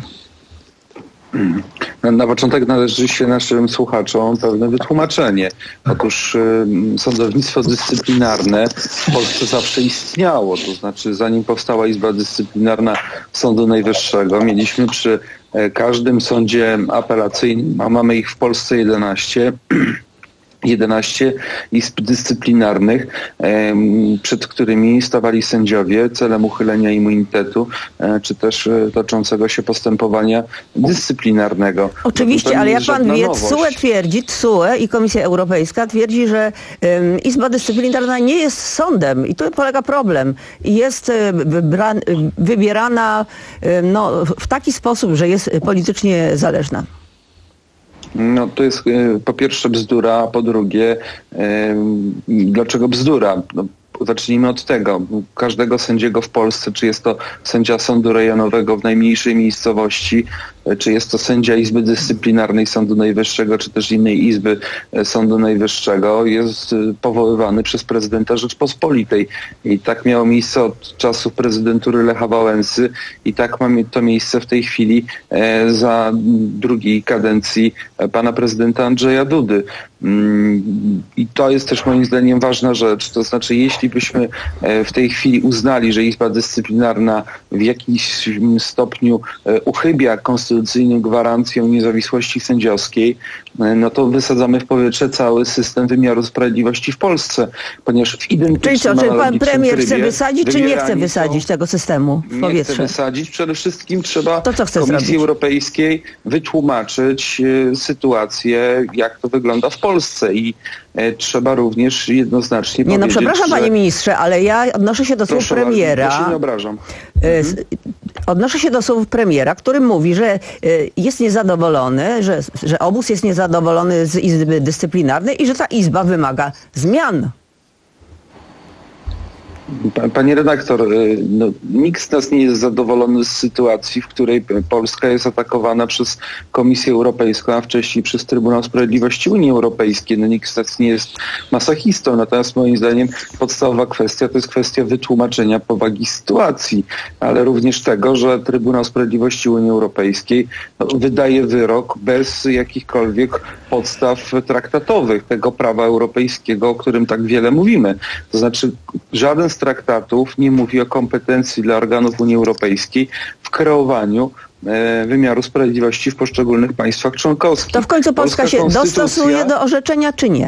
Na, na początek należy się naszym słuchaczom pewne wytłumaczenie. Otóż y, sądownictwo dyscyplinarne w Polsce zawsze istniało. To znaczy zanim powstała Izba Dyscyplinarna Sądu Najwyższego, mieliśmy przy y, każdym sądzie apelacyjnym, a mamy ich w Polsce jedenaście, jedenaście izb dyscyplinarnych, przed którymi stawali sędziowie celem uchylenia immunitetu, czy też toczącego się postępowania dyscyplinarnego. Oczywiście, ale jak pan wie, T S U E twierdzi, T S U E i Komisja Europejska twierdzi, że um, Izba Dyscyplinarna nie jest sądem i tu polega problem. Jest wybra- wybierana um, no, w taki sposób, że jest politycznie zależna. No to jest y, po pierwsze bzdura, a po drugie y, dlaczego bzdura? No, zacznijmy od tego. Każdego sędziego w Polsce, czy jest to sędzia sądu rejonowego w najmniejszej miejscowości, czy jest to sędzia Izby Dyscyplinarnej Sądu Najwyższego, czy też innej Izby Sądu Najwyższego, jest powoływany przez prezydenta Rzeczpospolitej. I tak miało miejsce od czasów prezydentury Lecha Wałęsy i tak ma to miejsce w tej chwili za drugiej kadencji pana prezydenta Andrzeja Dudy. I to jest też moim zdaniem ważna rzecz. To znaczy, jeśli byśmy w tej chwili uznali, że Izba Dyscyplinarna w jakimś stopniu uchybia konstytucyjnym gwarancjom niezawisłości sędziowskiej, no to wysadzamy w powietrze cały system wymiaru sprawiedliwości w Polsce, ponieważ w identycznym Czyli co, czy pan premier trybie chce wysadzić, czy nie chce wysadzić są, tego systemu w powietrze? Nie chce wysadzić. Przede wszystkim trzeba to, co chce Komisji zrobić? Europejskiej wytłumaczyć y, sytuację, jak to wygląda w Polsce i y, trzeba również jednoznacznie nie, powiedzieć, no przepraszam, że... panie ministrze, ale ja odnoszę się do słów Proszę premiera. bardzo, ja się nie obrażam. Mhm. Odnoszę się do słów premiera, który mówi, że jest niezadowolony, że, że obóz jest niezadowolony z Izby Dyscyplinarnej i że ta Izba wymaga zmian. Panie redaktor, no, nikt z nas nie jest zadowolony z sytuacji, w której Polska jest atakowana przez Komisję Europejską, a wcześniej przez Trybunał Sprawiedliwości Unii Europejskiej. No, nikt z nas nie jest masochistą, natomiast moim zdaniem podstawowa kwestia to jest kwestia wytłumaczenia powagi sytuacji, ale również tego, że Trybunał Sprawiedliwości Unii Europejskiej no, wydaje wyrok bez jakichkolwiek podstaw traktatowych tego prawa europejskiego, o którym tak wiele mówimy. To znaczy żaden z traktatów nie mówi o kompetencji dla organów Unii Europejskiej w kreowaniu e, wymiaru sprawiedliwości w poszczególnych państwach członkowskich. To w końcu Polska, Polska się dostosuje do orzeczenia, czy nie?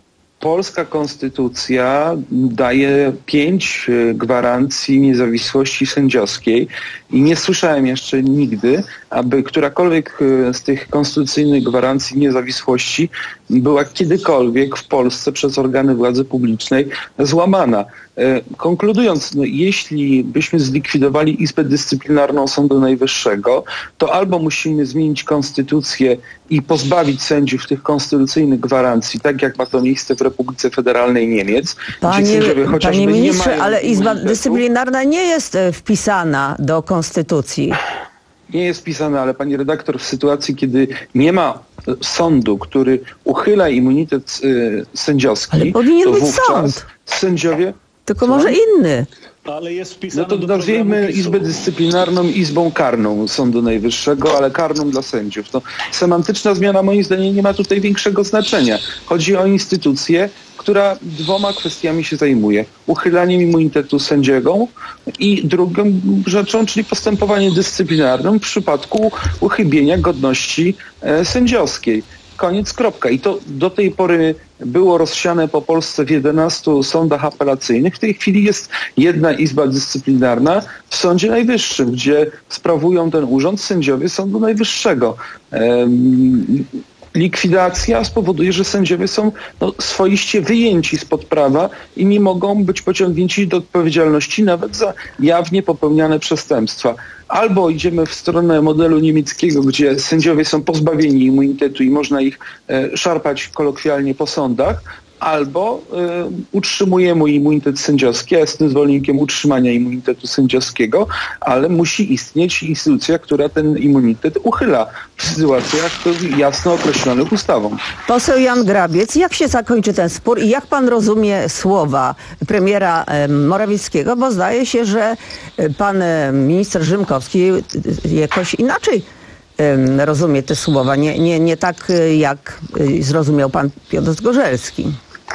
Polska konstytucja daje pięć gwarancji niezawisłości sędziowskiej i nie słyszałem jeszcze nigdy, aby którakolwiek z tych konstytucyjnych gwarancji niezawisłości była kiedykolwiek w Polsce przez organy władzy publicznej złamana. Konkludując, no, jeśli byśmy zlikwidowali Izbę Dyscyplinarną Sądu Najwyższego, to albo musimy zmienić konstytucję i pozbawić sędziów tych konstytucyjnych gwarancji, tak jak ma to miejsce w Republice Federalnej Niemiec. Panie, panie ministrze, ale Izba Dyscyplinarna nie jest wpisana do konstytucji. Nie jest wpisana, ale pani redaktor, w sytuacji, kiedy nie ma sądu, który uchyla immunitet y, sędziowski, ale powinien to być wówczas sąd. Sędziowie... Tylko może inny. Ale jest wpisane no to nazwijmy Izbę Dyscyplinarną Izbą Karną Sądu Najwyższego, ale karną dla sędziów. No, semantyczna zmiana moim zdaniem nie ma tutaj większego znaczenia. Chodzi o instytucję, która dwoma kwestiami się zajmuje. Uchylaniem immunitetu sędziego i drugą rzeczą, czyli postępowanie dyscyplinarne w przypadku uchybienia godności e, sędziowskiej. Koniec, kropka. I to do tej pory było rozsiane po Polsce w jedenastu sądach apelacyjnych. W tej chwili jest jedna Izba Dyscyplinarna w Sądzie Najwyższym, gdzie sprawują ten urząd sędziowie Sądu Najwyższego. likwidacja spowoduje, że sędziowie są no, swoiście wyjęci spod prawa i nie mogą być pociągnięci do odpowiedzialności nawet za jawnie popełniane przestępstwa. Albo idziemy w stronę modelu niemieckiego, gdzie sędziowie są pozbawieni immunitetu i można ich e, szarpać kolokwialnie po sądach, albo y, utrzymujemy immunitet sędziowski. Ja jestem zwolennikiem utrzymania immunitetu sędziowskiego, ale musi istnieć instytucja, która ten immunitet uchyla w sytuacjach jasno określonych ustawą. Poseł Jan Grabiec, jak się zakończy ten spór i jak pan rozumie słowa premiera e, Morawieckiego, bo zdaje się, że e, pan e, minister Rzymkowski e, jakoś inaczej e, rozumie te słowa, nie, nie, nie tak e, jak e, zrozumiał pan Piotr Zgorzelski.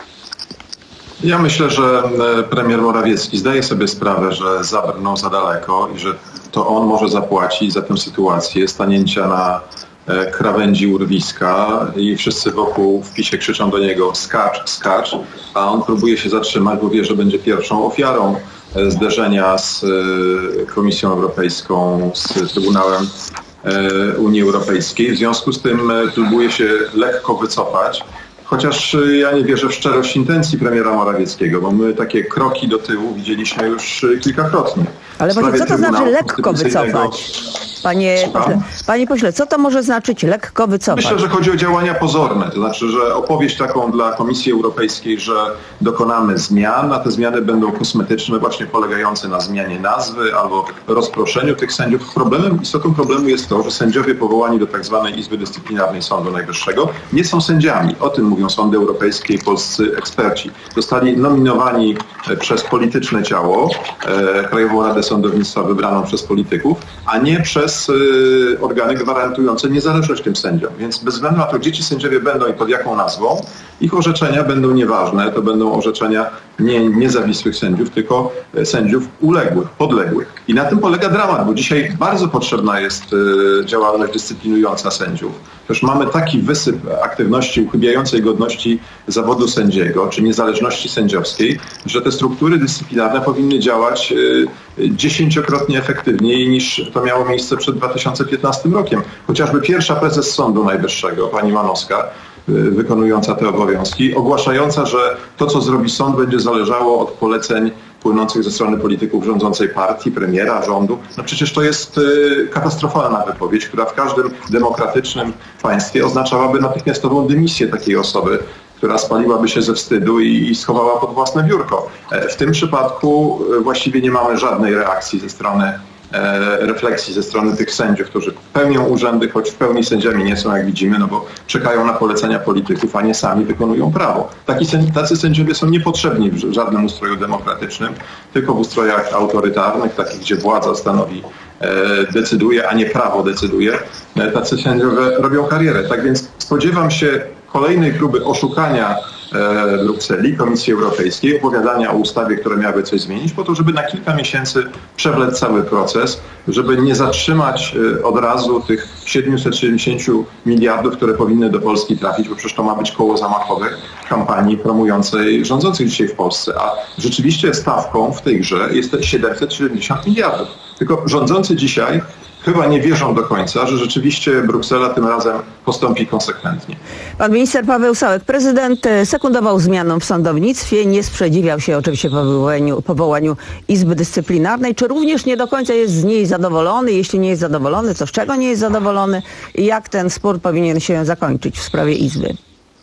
Ja myślę, że premier Morawiecki zdaje sobie sprawę, że zabrnął za daleko i że to on może zapłacić za tę sytuację stanięcia na krawędzi urwiska i wszyscy wokół w PiSie krzyczą do niego skacz, skacz, a on próbuje się zatrzymać, bo wie, że będzie pierwszą ofiarą zderzenia z Komisją Europejską, z Trybunałem Unii Europejskiej. W związku z tym próbuje się lekko wycofać. Chociaż ja nie wierzę w szczerość intencji premiera Morawieckiego, bo my takie kroki do tyłu widzieliśmy już kilkakrotnie. Ale właśnie, co to znaczy lekko wycofać? Panie pośle, panie pośle, co to może znaczyć lekko wycofać? Myślę, że chodzi o działania pozorne. To znaczy, że opowieść taką dla Komisji Europejskiej, że dokonamy zmian, a te zmiany będą kosmetyczne, właśnie polegające na zmianie nazwy albo rozproszeniu tych sędziów. Problemem, istotą problemu jest to, że sędziowie powołani do tak zwanej Izby Dyscyplinarnej Sądu Najwyższego nie są sędziami. O tym mówią sądy europejskie i polscy eksperci. Zostali nominowani przez polityczne ciało, e, Krajową Radę Sądownictwa wybraną przez polityków, a nie przez organy gwarantujące niezależność tym sędziom. Więc bez względu na to, gdzie ci sędziowie będą i pod jaką nazwą, ich orzeczenia będą nieważne. To będą orzeczenia nie niezawisłych sędziów, tylko sędziów uległych, podległych. I na tym polega dramat, bo dzisiaj bardzo potrzebna jest działalność dyscyplinująca sędziów. Przecież mamy taki wysyp aktywności uchybiającej godności zawodu sędziego, czy niezależności sędziowskiej, że te struktury dyscyplinarne powinny działać dziesięciokrotnie efektywniej niż to miało miejsce przed dwa tysiące piętnastym rokiem. Chociażby pierwsza prezes Sądu Najwyższego, pani Manowska, wykonująca te obowiązki, ogłaszająca, że to, co zrobi sąd, będzie zależało od poleceń płynących ze strony polityków rządzącej partii, premiera, rządu. No przecież to jest y, katastrofalna wypowiedź, która w każdym demokratycznym państwie oznaczałaby natychmiastową dymisję takiej osoby, która spaliłaby się ze wstydu i, i schowała pod własne biurko. E, w tym przypadku e, właściwie nie mamy żadnej reakcji ze strony E, refleksji ze strony tych sędziów, którzy pełnią urzędy, choć w pełni sędziami nie są, jak widzimy, no bo czekają na polecenia polityków, a nie sami wykonują prawo. Taki, tacy sędziowie są niepotrzebni w żadnym ustroju demokratycznym, tylko w ustrojach autorytarnych, takich, gdzie władza stanowi, e, decyduje, a nie prawo decyduje. E, tacy sędziowie robią karierę. Tak więc spodziewam się kolejnej próby oszukania e, Brukseli, Komisji Europejskiej, opowiadania o ustawie, która miałaby coś zmienić, po to, żeby na kilka miesięcy przewlec cały proces, żeby nie zatrzymać e, od razu tych siedemset siedemdziesiąt miliardów, które powinny do Polski trafić, bo przecież to ma być koło zamachowe kampanii promującej rządzących dzisiaj w Polsce. A rzeczywiście stawką w tej grze jest siedemset siedemdziesiąt miliardów. Tylko rządzący dzisiaj chyba nie wierzą do końca, że rzeczywiście Bruksela tym razem postąpi konsekwentnie. Pan minister Paweł Sałek, prezydent sekundował zmianom w sądownictwie, nie sprzeciwiał się oczywiście powołaniu, powołaniu Izby Dyscyplinarnej. Czy również nie do końca jest z niej zadowolony? Jeśli nie jest zadowolony, to z czego nie jest zadowolony? I jak ten spór powinien się zakończyć w sprawie Izby?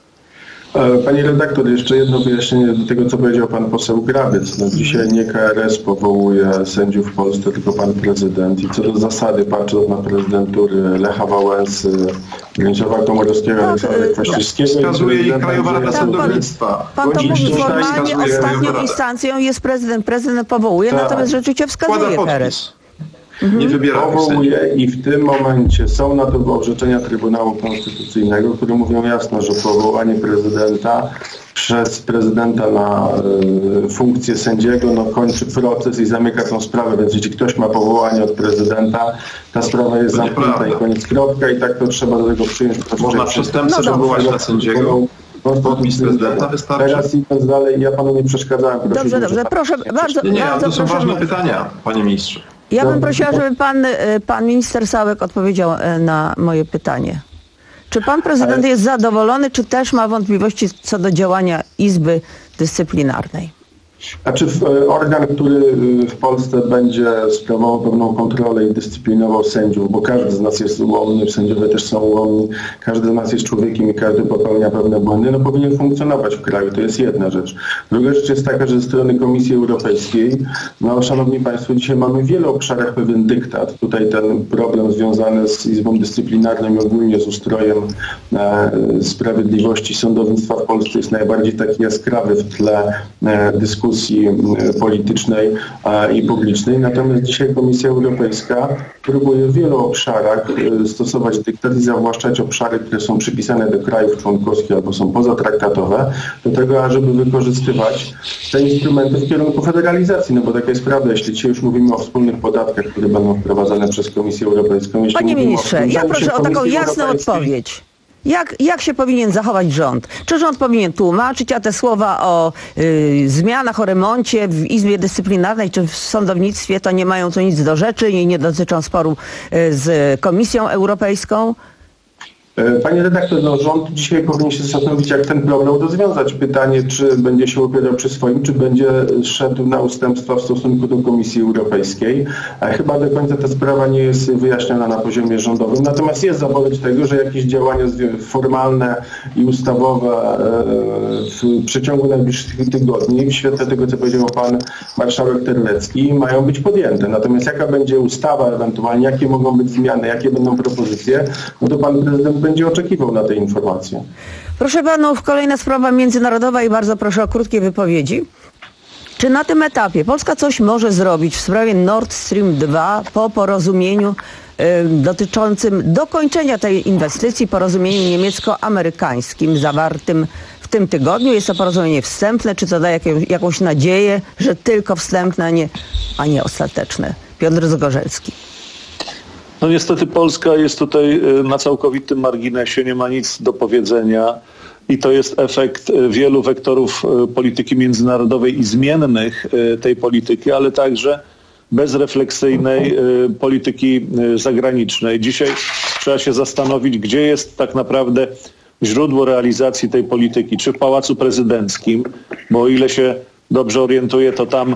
Pani redaktor, jeszcze jedno wyjaśnienie do tego, co powiedział pan poseł Grabiec. No, dzisiaj nie K R S powołuje sędziów w Polsce, tylko pan prezydent. I co do zasady, patrząc na prezydentury Lecha Wałęsy, Bronisława Komorowskiego, Aleksandra Kwaśniewskiego... Wskazuje i Krajowa Rada Sądownictwa. Pan to mówi, formalnie ostatnią instancją jest prezydent. Prezydent powołuje, tak. Natomiast rzeczywiście wskazuje K R S. Mhm. Nie wybiera powołuje i w tym momencie są na to orzeczenia Trybunału Konstytucyjnego, które mówią jasno, że powołanie prezydenta przez prezydenta na y, funkcję sędziego no, kończy proces i zamyka tą sprawę, więc jeśli ktoś ma powołanie od prezydenta, ta sprawa jest to zamknięta i koniec, kropka i tak to trzeba do tego przyjąć. Można przestępcę no powołać na sędziego. Podpis prezydenta wystarczy. Teraz idąc dalej, ja panu nie przeszkadzałem. Dobrze, dobrze, proszę, bardzo, nie, nie, bardzo to są proszę. ważne pytania, panie ministrze. Ja bym prosiła, żeby pan, pan minister Sałek odpowiedział na moje pytanie. Czy Czy pan prezydent jest zadowolony, czy też ma wątpliwości co do działania Izby Dyscyplinarnej? Znaczy organ, który w Polsce będzie sprawował pewną kontrolę i dyscyplinował sędziów, bo każdy z nas jest ułomny, sędziowie też są ułomni, każdy z nas jest człowiekiem i każdy popełnia pewne błędy, no powinien funkcjonować w kraju, to jest jedna rzecz. Druga rzecz jest taka, że ze strony Komisji Europejskiej, no szanowni państwo, dzisiaj mamy w wielu obszarach pewien dyktat. Tutaj ten problem związany z Izbą Dyscyplinarną i ogólnie z ustrojem e, sprawiedliwości sądownictwa w Polsce jest najbardziej taki jaskrawy w tle e, dyskusji politycznej i publicznej. Natomiast dzisiaj Komisja Europejska próbuje w wielu obszarach stosować dyktat i zawłaszczać obszary, które są przypisane do krajów członkowskich albo są pozatraktatowe, do tego, ażeby wykorzystywać te instrumenty w kierunku federalizacji. No bo taka jest prawda, jeśli dzisiaj już mówimy o wspólnych podatkach, które będą wprowadzane przez Komisję Europejską. Jeśli Panie ministrze, o ja proszę o taką jasną odpowiedź. Jak, jak się powinien zachować rząd? Czy rząd powinien tłumaczyć, a te słowa o y, zmianach, o remoncie w Izbie Dyscyplinarnej czy w sądownictwie to nie mają tu nic do rzeczy i nie dotyczą sporu y, z Komisją Europejską? Panie redaktor, no rząd dzisiaj powinien się zastanowić, jak ten problem rozwiązać. Pytanie, czy będzie się opierał przy swoim, czy będzie szedł na ustępstwa w stosunku do Komisji Europejskiej. A chyba do końca ta sprawa nie jest wyjaśniona na poziomie rządowym. Natomiast jest zapowiedź tego, że jakieś działania formalne i ustawowe w przeciągu najbliższych tygodni, w świetle tego, co powiedział pan marszałek Terlecki, mają być podjęte. Natomiast jaka będzie ustawa ewentualnie, jakie mogą być zmiany, jakie będą propozycje, no to pan prezydent będzie oczekiwał na te informacje. Proszę panów, kolejna sprawa międzynarodowa i bardzo proszę o krótkie wypowiedzi. Czy na tym etapie Polska coś może zrobić w sprawie Nord Stream dwa po porozumieniu y, dotyczącym dokończenia tej inwestycji, porozumieniu niemiecko-amerykańskim zawartym w tym tygodniu? Jest to porozumienie wstępne, czy to daje jakąś, jakąś nadzieję, że tylko wstępne, a nie, a nie ostateczne? Piotr Zgorzelski. No niestety Polska jest tutaj na całkowitym marginesie, nie ma nic do powiedzenia i to jest efekt wielu wektorów polityki międzynarodowej i zmiennych tej polityki, ale także bezrefleksyjnej polityki zagranicznej. Dzisiaj trzeba się zastanowić, gdzie jest tak naprawdę źródło realizacji tej polityki, czy w Pałacu Prezydenckim, bo o ile się dobrze orientuję, to tam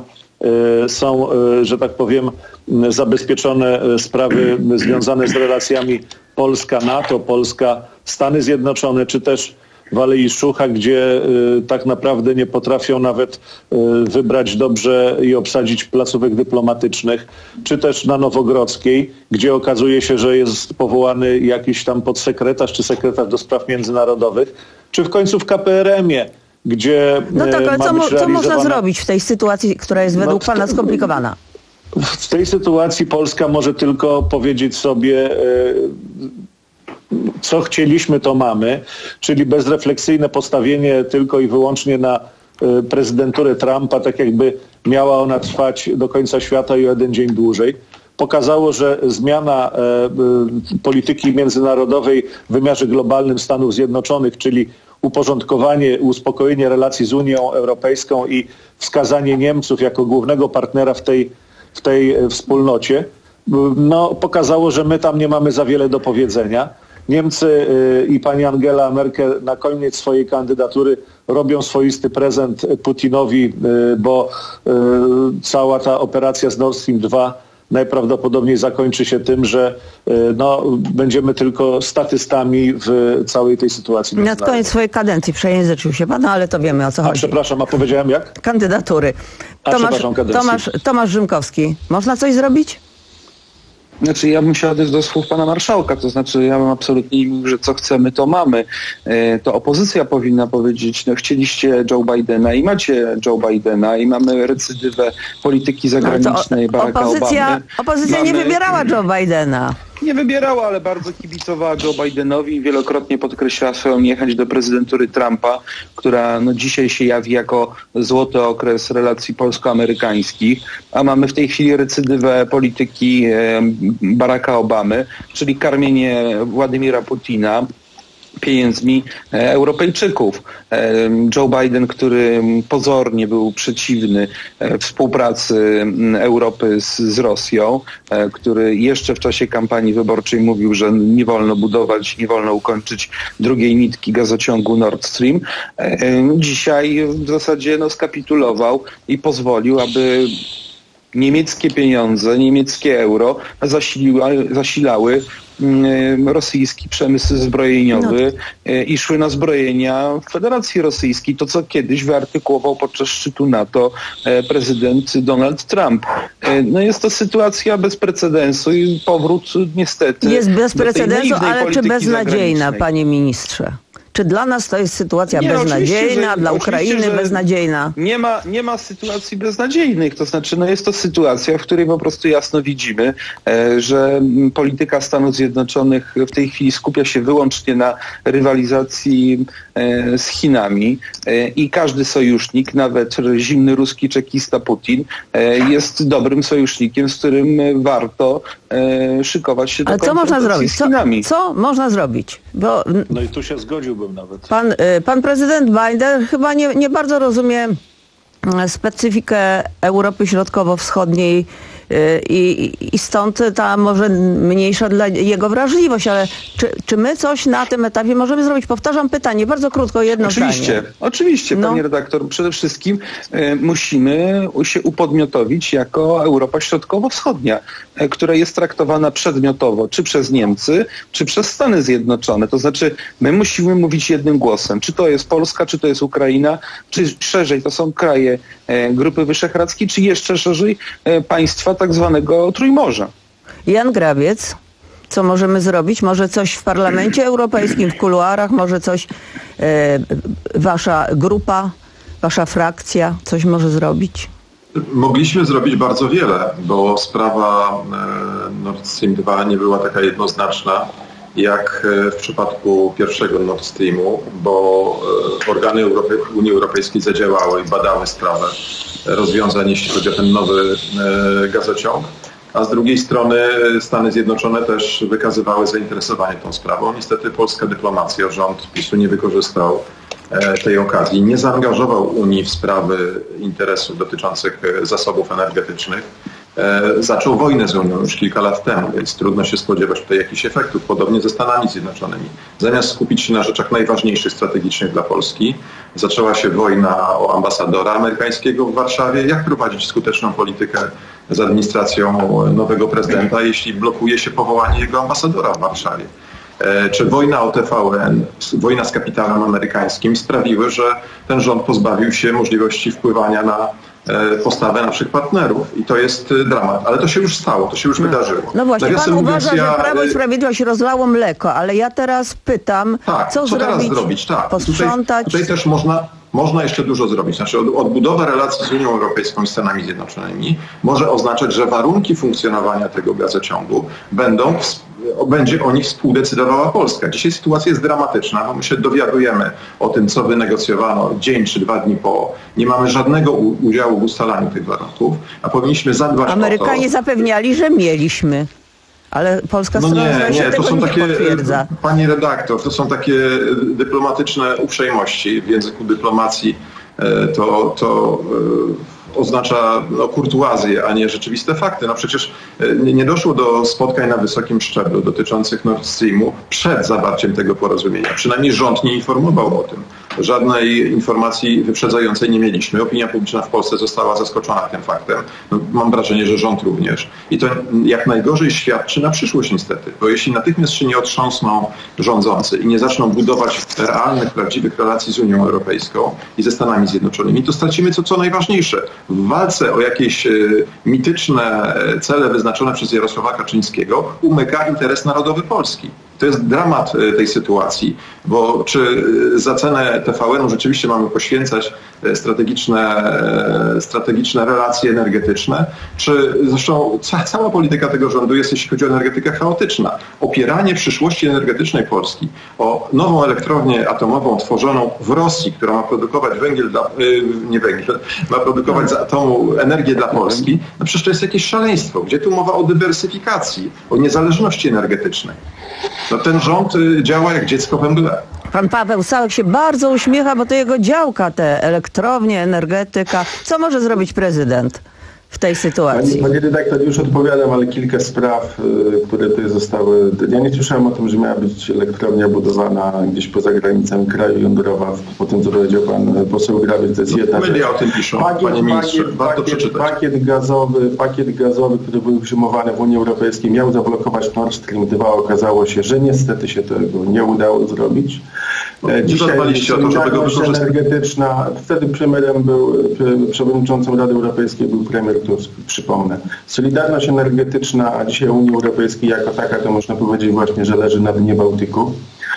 są, że tak powiem, zabezpieczone sprawy związane z relacjami Polska-NATO, Polska-Stany Zjednoczone, czy też w Alei Szucha, gdzie tak naprawdę nie potrafią nawet wybrać dobrze i obsadzić placówek dyplomatycznych, czy też na Nowogrodzkiej, gdzie okazuje się, że jest powołany jakiś tam podsekretarz czy sekretarz do spraw międzynarodowych, czy w końcu w K P R M-ie, gdzie No tak, ale co, mo- co można zrobić w tej sytuacji, która jest według no, pana skomplikowana? W tej sytuacji Polska może tylko powiedzieć sobie, co chcieliśmy, to mamy, czyli bezrefleksyjne postawienie tylko i wyłącznie na prezydenturę Trumpa, tak jakby miała ona trwać do końca świata i o jeden dzień dłużej. Pokazało, że zmiana polityki międzynarodowej w wymiarze globalnym Stanów Zjednoczonych, czyli uporządkowanie, uspokojenie relacji z Unią Europejską i wskazanie Niemców jako głównego partnera w tej, w tej wspólnocie, no, pokazało, że my tam nie mamy za wiele do powiedzenia. Niemcy i pani Angela Merkel na koniec swojej kandydatury robią swoisty prezent Putinowi, bo cała ta operacja z Nord Stream dwa najprawdopodobniej zakończy się tym, że no, będziemy tylko statystami w całej tej sytuacji. Na koniec swojej kadencji przejęzyczył się pan, ale to wiemy, o co a, chodzi. Przepraszam, a powiedziałem jak? Kandydatury. A, Tomasz, kadencji. Tomasz, Tomasz Rzymkowski. Można coś zrobić? Znaczy ja bym się odnieść do słów pana marszałka, to znaczy ja bym absolutnie nie mówił, że co chcemy, to mamy. To opozycja powinna powiedzieć, no chcieliście Joe Bidena i macie Joe Bidena i mamy recydywę polityki zagranicznej no Baracka opozycja, Obamy. Opozycja mamy... nie wybierała Joe Bidena. Nie wybierała, ale bardzo kibicowała Joe Bidenowi i wielokrotnie podkreślała swoją niechęć do prezydentury Trumpa, która no, dzisiaj się jawi jako złoty okres relacji polsko-amerykańskich, a mamy w tej chwili recydywę polityki e, Baracka Obamy, czyli karmienie Władimira Putina pieniędzmi Europejczyków. Joe Biden, który pozornie był przeciwny współpracy Europy z, z Rosją, który jeszcze w czasie kampanii wyborczej mówił, że nie wolno budować, nie wolno ukończyć drugiej nitki gazociągu Nord Stream, dzisiaj w zasadzie no, skapitulował i pozwolił, aby niemieckie pieniądze, niemieckie euro zasiliły, zasilały rosyjski przemysł zbrojeniowy no. i szły na zbrojenia Federacji Rosyjskiej. To, co kiedyś wyartykułował podczas szczytu NATO prezydent Donald Trump. No jest to sytuacja bez precedensu i powrót niestety jest bez precedensu, ale czy beznadziejna, panie ministrze? Czy dla nas to jest sytuacja nie, beznadziejna, że, dla Ukrainy beznadziejna? Nie ma, nie ma sytuacji beznadziejnych. To znaczy, no jest to sytuacja, w której po prostu jasno widzimy, e, że polityka Stanów Zjednoczonych w tej chwili skupia się wyłącznie na rywalizacji e, z Chinami e, i każdy sojusznik, nawet zimny ruski czekista Putin, e, jest dobrym sojusznikiem, z którym warto e, szykować się do konfrontacji co można zrobić? z Chinami. Co, co można zrobić? Bo... No i tu się zgodził. Nawet. Pan, pan prezydent Biden chyba nie, nie bardzo rozumie specyfikę Europy Środkowo-Wschodniej i, i stąd ta może mniejsza dla jego wrażliwość, ale czy, czy my coś na tym etapie możemy zrobić? Powtarzam pytanie, bardzo krótko, jedno Oczywiście, zdanie. oczywiście, no. Panie redaktor. Przede wszystkim e, musimy się upodmiotowić jako Europa Środkowo-Wschodnia, e, która jest traktowana przedmiotowo, czy przez Niemcy, czy przez Stany Zjednoczone. To znaczy, my musimy mówić jednym głosem. Czy to jest Polska, czy to jest Ukraina, czy szerzej to są kraje e, Grupy Wyszehradzkiej, czy jeszcze szerzej e, państwa tak zwanego Trójmorza. Jan Grabiec, co możemy zrobić? Może coś w Parlamencie Europejskim, w kuluarach, może coś e, wasza grupa, wasza frakcja coś może zrobić? Mogliśmy zrobić bardzo wiele, bo sprawa e, Nord Stream dwa nie była taka jednoznaczna jak w przypadku pierwszego Nord Streamu, bo e, organy Europy, Unii Europejskiej zadziałały i badały sprawę rozwiązań, jeśli chodzi o ten nowy e, gazociąg, a z drugiej strony Stany Zjednoczone też wykazywały zainteresowanie tą sprawą. Niestety polska dyplomacja, rząd PiSu nie wykorzystał e, tej okazji, nie zaangażował Unii w sprawy interesów dotyczących zasobów energetycznych. E, zaczął wojnę z Unią już kilka lat temu, więc trudno się spodziewać tutaj jakichś efektów, podobnie ze Stanami Zjednoczonymi. Zamiast skupić się na rzeczach najważniejszych, strategicznych dla Polski, zaczęła się wojna o ambasadora amerykańskiego w Warszawie. Jak prowadzić skuteczną politykę z administracją nowego prezydenta, jeśli blokuje się powołanie jego ambasadora w Warszawie? E, czy wojna o T V N, wojna z kapitałem amerykańskim sprawiły, że ten rząd pozbawił się możliwości wpływania na postawę naszych partnerów. I to jest dramat. Ale to się już stało, to się już no. wydarzyło. No właśnie, Nawiasem pan uważa, ja... że Prawo i Sprawiedliwość rozlało mleko, ale ja teraz pytam, tak, co, co zrobić, teraz zrobić? Tak. Posprzątać? Tutaj, tutaj też można, można jeszcze dużo zrobić. Znaczy od, odbudowa relacji z Unią Europejską i Stanami Zjednoczonymi może oznaczać, że warunki funkcjonowania tego gazociągu będą będzie o nich współdecydowała Polska. Dzisiaj sytuacja jest dramatyczna, bo my się dowiadujemy o tym, co wynegocjowano dzień czy dwa dni po. Nie mamy żadnego u- udziału w ustalaniu tych warunków, a powinniśmy zadbać Amerykanie o to... Amerykanie zapewniali, że mieliśmy. Ale polska no strona nie, nie, się to tego są nie takie, potwierdza. Pani redaktor, to są takie dyplomatyczne uprzejmości w języku dyplomacji. To, to oznacza no, kurtuazję, a nie rzeczywiste fakty. No przecież nie, nie doszło do spotkań na wysokim szczeblu dotyczących Nord Streamu przed zawarciem tego porozumienia. Przynajmniej rząd nie informował o tym. Żadnej informacji wyprzedzającej nie mieliśmy. Opinia publiczna w Polsce została zaskoczona tym faktem. No, mam wrażenie, że rząd również. I to jak najgorzej świadczy na przyszłość niestety. Bo jeśli natychmiast się nie otrząsną rządzący i nie zaczną budować realnych, prawdziwych relacji z Unią Europejską i ze Stanami Zjednoczonymi, to stracimy to, co najważniejsze. W walce o jakieś e, mityczne cele wyznaczone przez Jarosława Kaczyńskiego umyka interes narodowy Polski. To jest dramat tej sytuacji, bo czy za cenę T V N-u rzeczywiście mamy poświęcać strategiczne, strategiczne relacje energetyczne, czy zresztą ca, cała polityka tego rządu jest, jeśli chodzi o energetykę, chaotyczna. Opieranie przyszłości energetycznej Polski o nową elektrownię atomową tworzoną w Rosji, która ma produkować węgiel dla, nie węgiel, ma produkować z atomu energię dla Polski, no przecież to jest jakieś szaleństwo. Gdzie tu mowa o dywersyfikacji, o niezależności energetycznej? No ten rząd działa jak dziecko we mgle. Pan Paweł Sałek się bardzo uśmiecha, bo to jego działka, te elektrownie, energetyka. Co może zrobić prezydent w tej sytuacji? Panie, panie redaktor, już odpowiadam, ale kilka spraw, y, które tutaj zostały... Ja nie słyszałem o tym, że miała być elektrownia budowana gdzieś poza granicami kraju jądrowa. Po tym, co powiedział pan poseł Grabiec, to jest jedna rzecz. Media o tym piszą, pakiet, panie ministrze, pakiet, warto pakiet, przeczytać. Pakiet gazowy, pakiet gazowy, który był przyjmowany w Unii Europejskiej, miał zablokować Nord Stream dwa. Okazało się, że niestety się tego nie udało zrobić. Dzisiaj o to, żeby go wykorzystać. Energetyczna, wtedy premierem był, przewodniczącym Rady Europejskiej był premier Tusk, przypomnę. Solidarność energetyczna, a dzisiaj Unii Europejskiej jako taka, to można powiedzieć właśnie, że leży na dnie Bałtyku.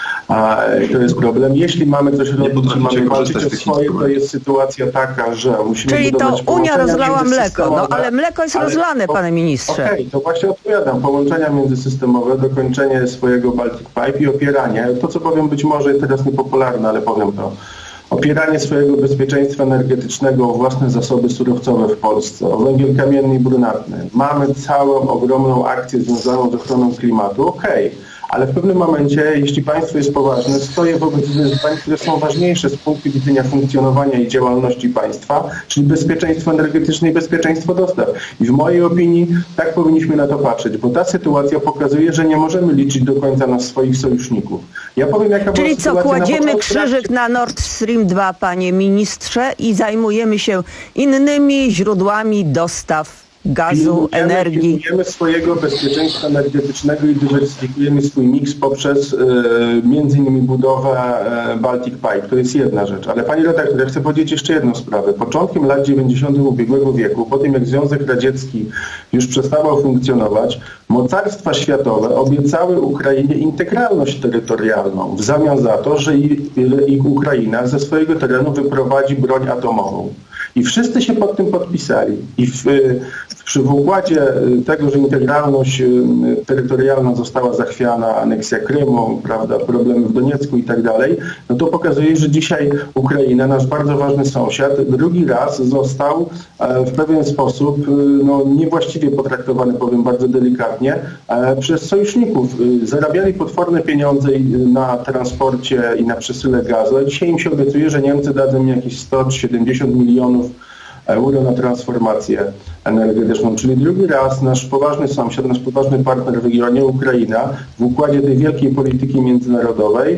A to jest problem. Jeśli mamy coś robić, mamy walczyć o swoje, to jest sytuacja taka, że musimy Czyli to Unia rozlała mleko, no ale mleko jest ale, rozlane, panie ministrze. Okej, okay, to właśnie odpowiadam. Połączenia międzysystemowe, dokończenie swojego Baltic Pipe i opieranie, to co powiem być może teraz niepopularne, ale powiem to, opieranie swojego bezpieczeństwa energetycznego o własne zasoby surowcowe w Polsce, o węgiel kamienny i brunatny. Mamy całą ogromną akcję związaną z ochroną klimatu, okej. Okay. Ale w pewnym momencie, jeśli państwo jest poważne, stoję wobec wyzwań, które są ważniejsze z punktu widzenia funkcjonowania i działalności państwa, czyli bezpieczeństwo energetyczne i bezpieczeństwo dostaw. I w mojej opinii tak powinniśmy na to patrzeć, bo ta sytuacja pokazuje, że nie możemy liczyć do końca na swoich sojuszników. Ja powiem, jaka była Czyli co, sytuacja kładziemy na krzyżyk na Nord Stream dwa, panie ministrze, i zajmujemy się innymi źródłami dostaw gazu, pilnujemy, energii. Pilnujemy swojego bezpieczeństwa energetycznego i dywersyfikujemy swój miks poprzez e, między innymi budowę e, Baltic Pipe. To jest jedna rzecz. Ale panie redaktor, ja chcę powiedzieć jeszcze jedną sprawę. Początkiem lat dziewięćdziesiątych ubiegłego wieku, po tym jak Związek Radziecki już przestawał funkcjonować, mocarstwa światowe obiecały Ukrainie integralność terytorialną w zamian za to, że i, i Ukraina ze swojego terenu wyprowadzi broń atomową. I wszyscy się pod tym podpisali. I w, przy w układzie tego, że integralność terytorialna została zachwiana, aneksja Krymu, prawda, problemy w Doniecku i tak dalej, no to pokazuje, że dzisiaj Ukraina, nasz bardzo ważny sąsiad, drugi raz został w pewien sposób no, niewłaściwie potraktowany, powiem bardzo delikatnie, przez sojuszników. Zarabiali potworne pieniądze na transporcie i na przesyle gazu, a dzisiaj im się obiecuje, że Niemcy dadzą im jakieś sto siedemdziesiąt milionów euro na transformację energetyczną, czyli drugi raz nasz poważny sąsiad, nasz poważny partner w regionie, Ukraina, w układzie tej wielkiej polityki międzynarodowej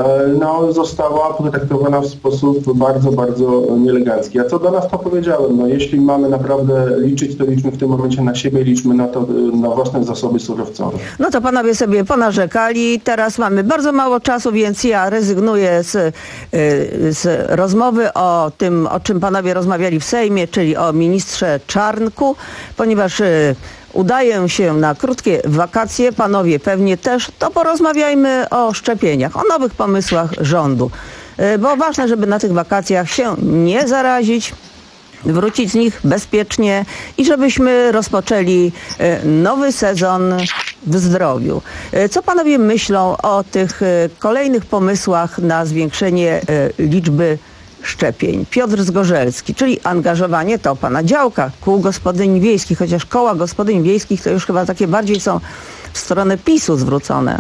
no, została potraktowana w sposób bardzo, bardzo nieelegancki. A co do nas, to powiedziałem, no, jeśli mamy naprawdę liczyć, to liczmy w tym momencie na siebie, liczmy na to, na własne zasoby surowcowe. No to panowie sobie ponarzekali, teraz mamy bardzo mało czasu, więc ja rezygnuję z, z rozmowy o tym, o czym panowie rozmawiali w Sejmie, czyli o ministrze Czarnku, ponieważ y, udaję się na krótkie wakacje, panowie pewnie też, to porozmawiajmy o szczepieniach, o nowych pomysłach rządu. Y, bo ważne, żeby na tych wakacjach się nie zarazić, wrócić z nich bezpiecznie i żebyśmy rozpoczęli y, nowy sezon w zdrowiu. Y, co panowie myślą o tych y, kolejnych pomysłach na zwiększenie y, liczby szczepień? Piotr Zgorzelski, czyli angażowanie, to pana działka, kół gospodyń wiejskich, chociaż koła gospodyń wiejskich to już chyba takie bardziej są w stronę PiSu zwrócone.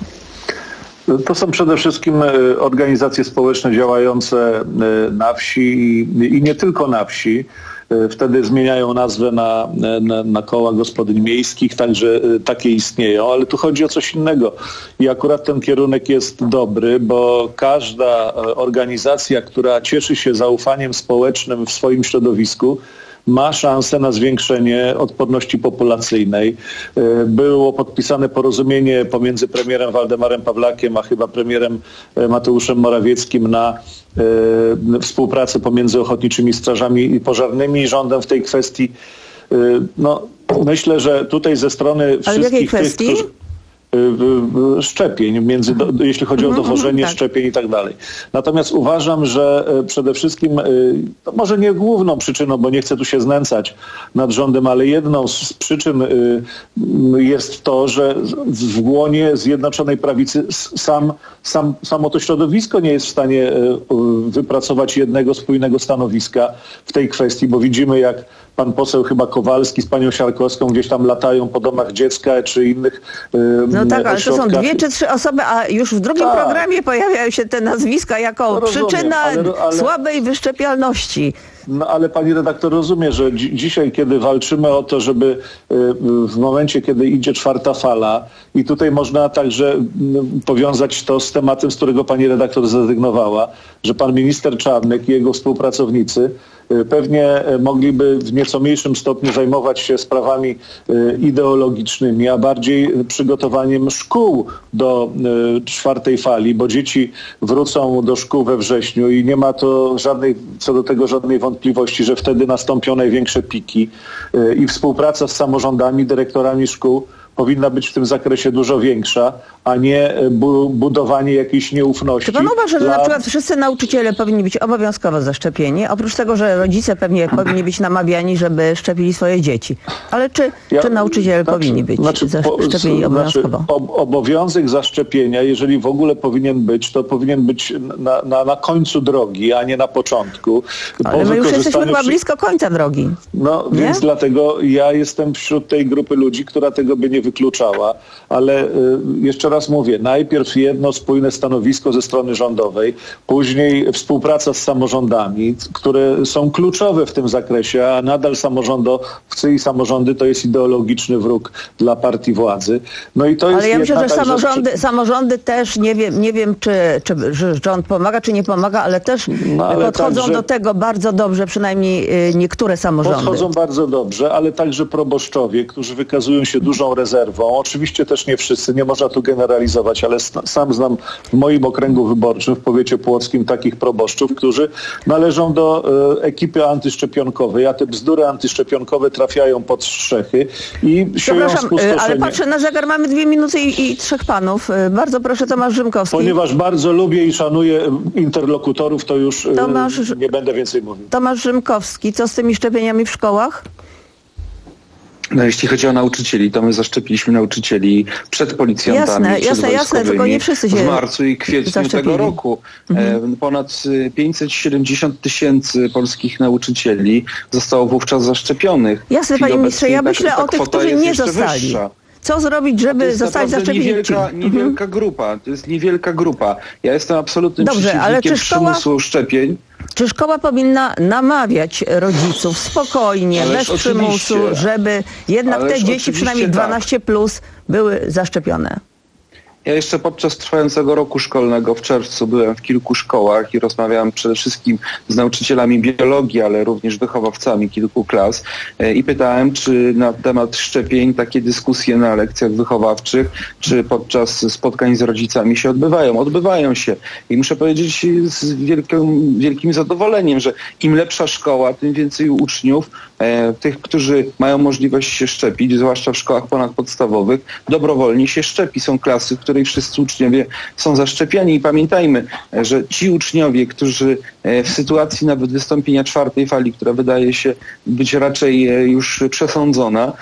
To są przede wszystkim organizacje społeczne działające na wsi i nie tylko na wsi. Wtedy zmieniają nazwę na, na, na koła gospodyń miejskich, także takie istnieją, ale tu chodzi o coś innego. I akurat ten kierunek jest dobry, bo każda organizacja, która cieszy się zaufaniem społecznym w swoim środowisku, ma szansę na zwiększenie odporności populacyjnej. Było podpisane porozumienie pomiędzy premierem Waldemarem Pawlakiem, a chyba premierem Mateuszem Morawieckim na y, współpracę pomiędzy ochotniczymi strażami pożarnymi i rządem w tej kwestii. Y, no, myślę, że tutaj ze strony wszystkich tych, którzy... szczepień, między, do, jeśli chodzi o dowożenie tak. szczepień i tak dalej. Natomiast uważam, że przede wszystkim, to może nie główną przyczyną, bo nie chcę tu się znęcać nad rządem, ale jedną z przyczyn jest to, że w łonie Zjednoczonej Prawicy sam, sam, samo to środowisko nie jest w stanie wypracować jednego spójnego stanowiska w tej kwestii, bo widzimy, jak pan poseł chyba Kowalski z panią Siarkowską gdzieś tam latają po domach dziecka czy innych No tak, ale ośrodkach. to są dwie czy trzy osoby, a już w drugim tak. programie pojawiają się te nazwiska jako no rozumiem, przyczyna ale, ale... słabej wyszczepialności. No ale pani redaktor rozumie, że dzi- dzisiaj, kiedy walczymy o to, żeby y, w momencie, kiedy idzie czwarta fala i tutaj można także y, powiązać to z tematem, z którego pani redaktor zrezygnowała, że pan minister Czarnek i jego współpracownicy y, pewnie mogliby w nieco mniejszym stopniu zajmować się sprawami y, ideologicznymi, a bardziej przygotowaniem szkół do y, czwartej fali, bo dzieci wrócą do szkół we wrześniu i nie ma to żadnej, co do tego żadnej wątpliwości. wątpliwości, że wtedy nastąpią największe piki i współpraca z samorządami, dyrektorami szkół powinna być w tym zakresie dużo większa, a nie bu- budowanie jakiejś nieufności. Czy pan uważa, że dla... na przykład wszyscy nauczyciele powinni być obowiązkowo zaszczepieni, oprócz tego, że rodzice pewnie powinni być namawiani, żeby szczepili swoje dzieci. Ale czy, Ja, czy nauczyciele znaczy, powinni być znaczy, zaszczepieni po, obowiązkowo? Znaczy, ob, obowiązek zaszczepienia, jeżeli w ogóle powinien być, to powinien być na, na, na końcu drogi, a nie na początku. Ale po my już jesteśmy chyba przy... blisko końca drogi. No nie? Więc dlatego ja jestem wśród tej grupy ludzi, która tego by nie wykluczała, ale y, jeszcze raz mówię, najpierw jedno spójne stanowisko ze strony rządowej, później współpraca z samorządami, które są kluczowe w tym zakresie, a nadal samorządowcy i samorządy to jest ideologiczny wróg dla partii władzy. No i to jest Ale ja myślę, że także samorządy, przy... samorządy też, nie wiem, nie wiem czy, czy że rząd pomaga, czy nie pomaga, ale też no, ale podchodzą także... do tego bardzo dobrze, przynajmniej y, niektóre samorządy. Podchodzą bardzo dobrze, ale także proboszczowie, którzy wykazują się dużą rezerwą. Oczywiście też nie wszyscy, nie można tu generalizować, ale sam znam w moim okręgu wyborczym w powiecie płockim takich proboszczów, którzy należą do e, ekipy antyszczepionkowej, a te bzdury antyszczepionkowe trafiają pod strzechy i sieją Przepraszam, spustoszenie. ale patrzę na zegar, mamy dwie minuty i, i trzech panów. Bardzo proszę, Tomasz Rzymkowski. Ponieważ bardzo lubię i szanuję interlokutorów, to już Tomasz... e, nie będę więcej mówił. Tomasz Rzymkowski, co z tymi szczepieniami w szkołach? No jeśli chodzi o nauczycieli, to my zaszczepiliśmy nauczycieli przed policjantami, jasne, przed jasne, jasne, tylko nie wszyscy się w marcu i kwietniu zaszczepili. tego roku. Mhm. Ponad pięćset siedemdziesiąt tysięcy polskich nauczycieli zostało wówczas zaszczepionych. Jasne, panie ministrze, ja myślę ta, ta o tych, którzy nie zostali. Wyższa. Co zrobić, żeby zostać zaszczepieni? Niewielka, niewielka mhm. grupa, to jest niewielka grupa. Ja jestem absolutnym Dobrze, przeciwnikiem ale czy szkoła... przymusu szczepień. Czy szkoła powinna namawiać rodziców spokojnie, Ależ bez oczywiście. przymusu, żeby jednak Ależ te dzieci przynajmniej dwanaście plus były zaszczepione? Ja jeszcze podczas trwającego roku szkolnego w czerwcu byłem w kilku szkołach i rozmawiałem przede wszystkim z nauczycielami biologii, ale również wychowawcami kilku klas i pytałem, czy na temat szczepień takie dyskusje na lekcjach wychowawczych, czy podczas spotkań z rodzicami się odbywają. Odbywają się i muszę powiedzieć z wielkim, wielkim zadowoleniem, że im lepsza szkoła, tym więcej uczniów, e, tych, którzy mają możliwość się szczepić, zwłaszcza w szkołach ponadpodstawowych, dobrowolnie się szczepi. Są klasy, w której wszyscy uczniowie są zaszczepiani i pamiętajmy, że ci uczniowie, którzy w sytuacji nawet wystąpienia czwartej fali, która wydaje się być raczej już przesądzona,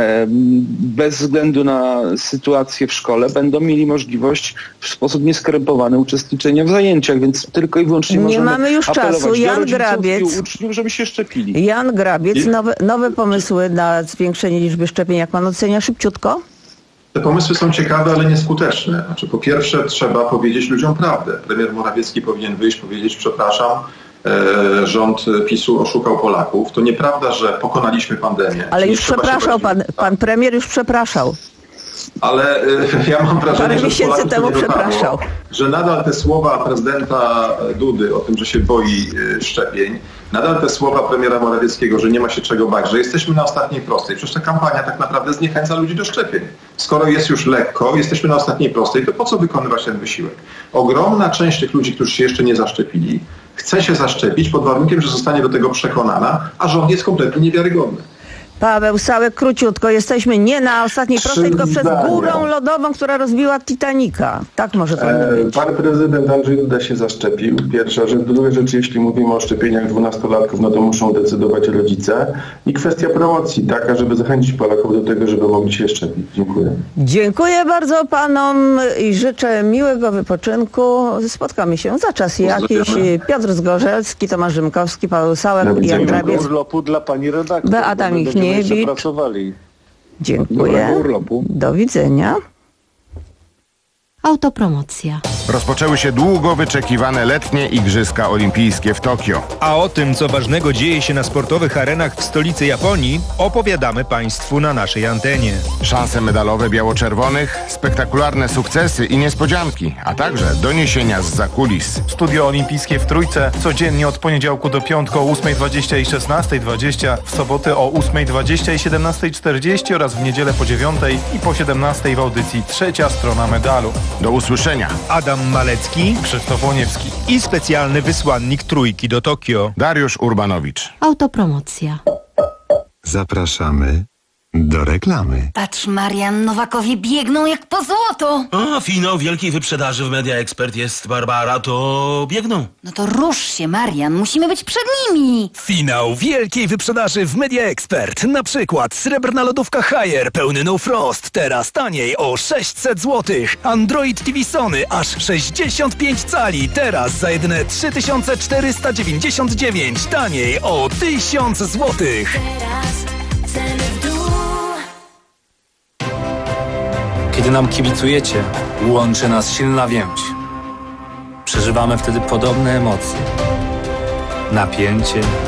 bez względu na sytuację w szkole, będą mieli możliwość w sposób nieskrępowany uczestniczenia w zajęciach, więc tylko i wyłącznie nie możemy mamy już czasu. Jan Grabiec, i uczniów, żeby się szczepili. Jan Grabiec, nowe, nowe pomysły na zwiększenie liczby szczepień, jak pan ocenia, szybciutko? Te pomysły są ciekawe, ale nieskuteczne. Znaczy, po pierwsze trzeba powiedzieć ludziom prawdę. Premier Morawiecki powinien wyjść, powiedzieć przepraszam, e, rząd PiSu oszukał Polaków. To nieprawda, że pokonaliśmy pandemię. Ale Czyli już przepraszał pan, pan premier już przepraszał. Ale e, ja mam wrażenie, Parę że miesięcy Polaków temu to nie dotarło, przepraszał. że nadal te słowa prezydenta Dudy o tym, że się boi e, szczepień, nadal te słowa premiera Morawieckiego, że nie ma się czego bać, że jesteśmy na ostatniej prostej. Przecież ta kampania tak naprawdę zniechęca ludzi do szczepień. Skoro jest już lekko, jesteśmy na ostatniej prostej, to po co wykonywać ten wysiłek? Ogromna część tych ludzi, którzy się jeszcze nie zaszczepili, chce się zaszczepić pod warunkiem, że zostanie do tego przekonana, a rząd jest kompletnie niewiarygodny. Paweł Sałek, króciutko. Jesteśmy nie na ostatniej prostej, tylko przed zdania. górą lodową, która rozbiła Titanica. Tak może powinno E, być. Pan prezydent Andrzej Duda się zaszczepił. Pierwsza rzecz. Druga rzecz, jeśli mówimy o szczepieniach dwunastolatków, no to muszą decydować rodzice. I kwestia promocji taka, żeby zachęcić Polaków do tego, żeby mogli się szczepić. Dziękuję. Dziękuję bardzo panom i życzę miłego wypoczynku. Spotkamy się za czas jakiś. Piotr Zgorzelski, Tomasz Rzymkowski, Paweł Sałek, Jan Grabiec, urlopu dla pani redaktor. Beata bo my będziemy jeszcze Michniewicz. pracowali. Dziękuję. Dobrego urlopu. Do widzenia. Autopromocja. Rozpoczęły się długo wyczekiwane letnie Igrzyska Olimpijskie w Tokio. A o tym, co ważnego dzieje się na sportowych arenach w stolicy Japonii, opowiadamy Państwu na naszej antenie. Szanse medalowe biało-czerwonych, spektakularne sukcesy i niespodzianki, a także doniesienia z zakulis. Studio Olimpijskie w Trójce codziennie od poniedziałku do piątku o ósmej dwadzieścia i szesnastej dwadzieścia, w sobotę o ósmej dwadzieścia i siedemnastej czterdzieści oraz w niedzielę po dziewiątej i po siedemnastej w audycji Trzecia Strona Medalu. Do usłyszenia. Adam Malecki, Krzysztof Łoniewski i specjalny wysłannik Trójki do Tokio, Dariusz Urbanowicz. Autopromocja. Zapraszamy do reklamy. Patrz, Marian, Nowakowie biegną jak po złoto. A, finał wielkiej wyprzedaży w Media Expert jest, Barbara, to biegną. No to rusz się, Marian, musimy być przed nimi. Finał wielkiej wyprzedaży w Media Expert. Na przykład srebrna lodówka Haier pełny No Frost, teraz taniej o sześćset złotych. Android T V Sony aż sześćdziesiąt pięć cali, teraz za jedyne trzy tysiące czterysta dziewięćdziesiąt dziewięć, taniej o tysiąc złotych. Ceny w dół. Kiedy nam kibicujecie, łączy nas silna więź. Przeżywamy wtedy podobne emocje. Napięcie,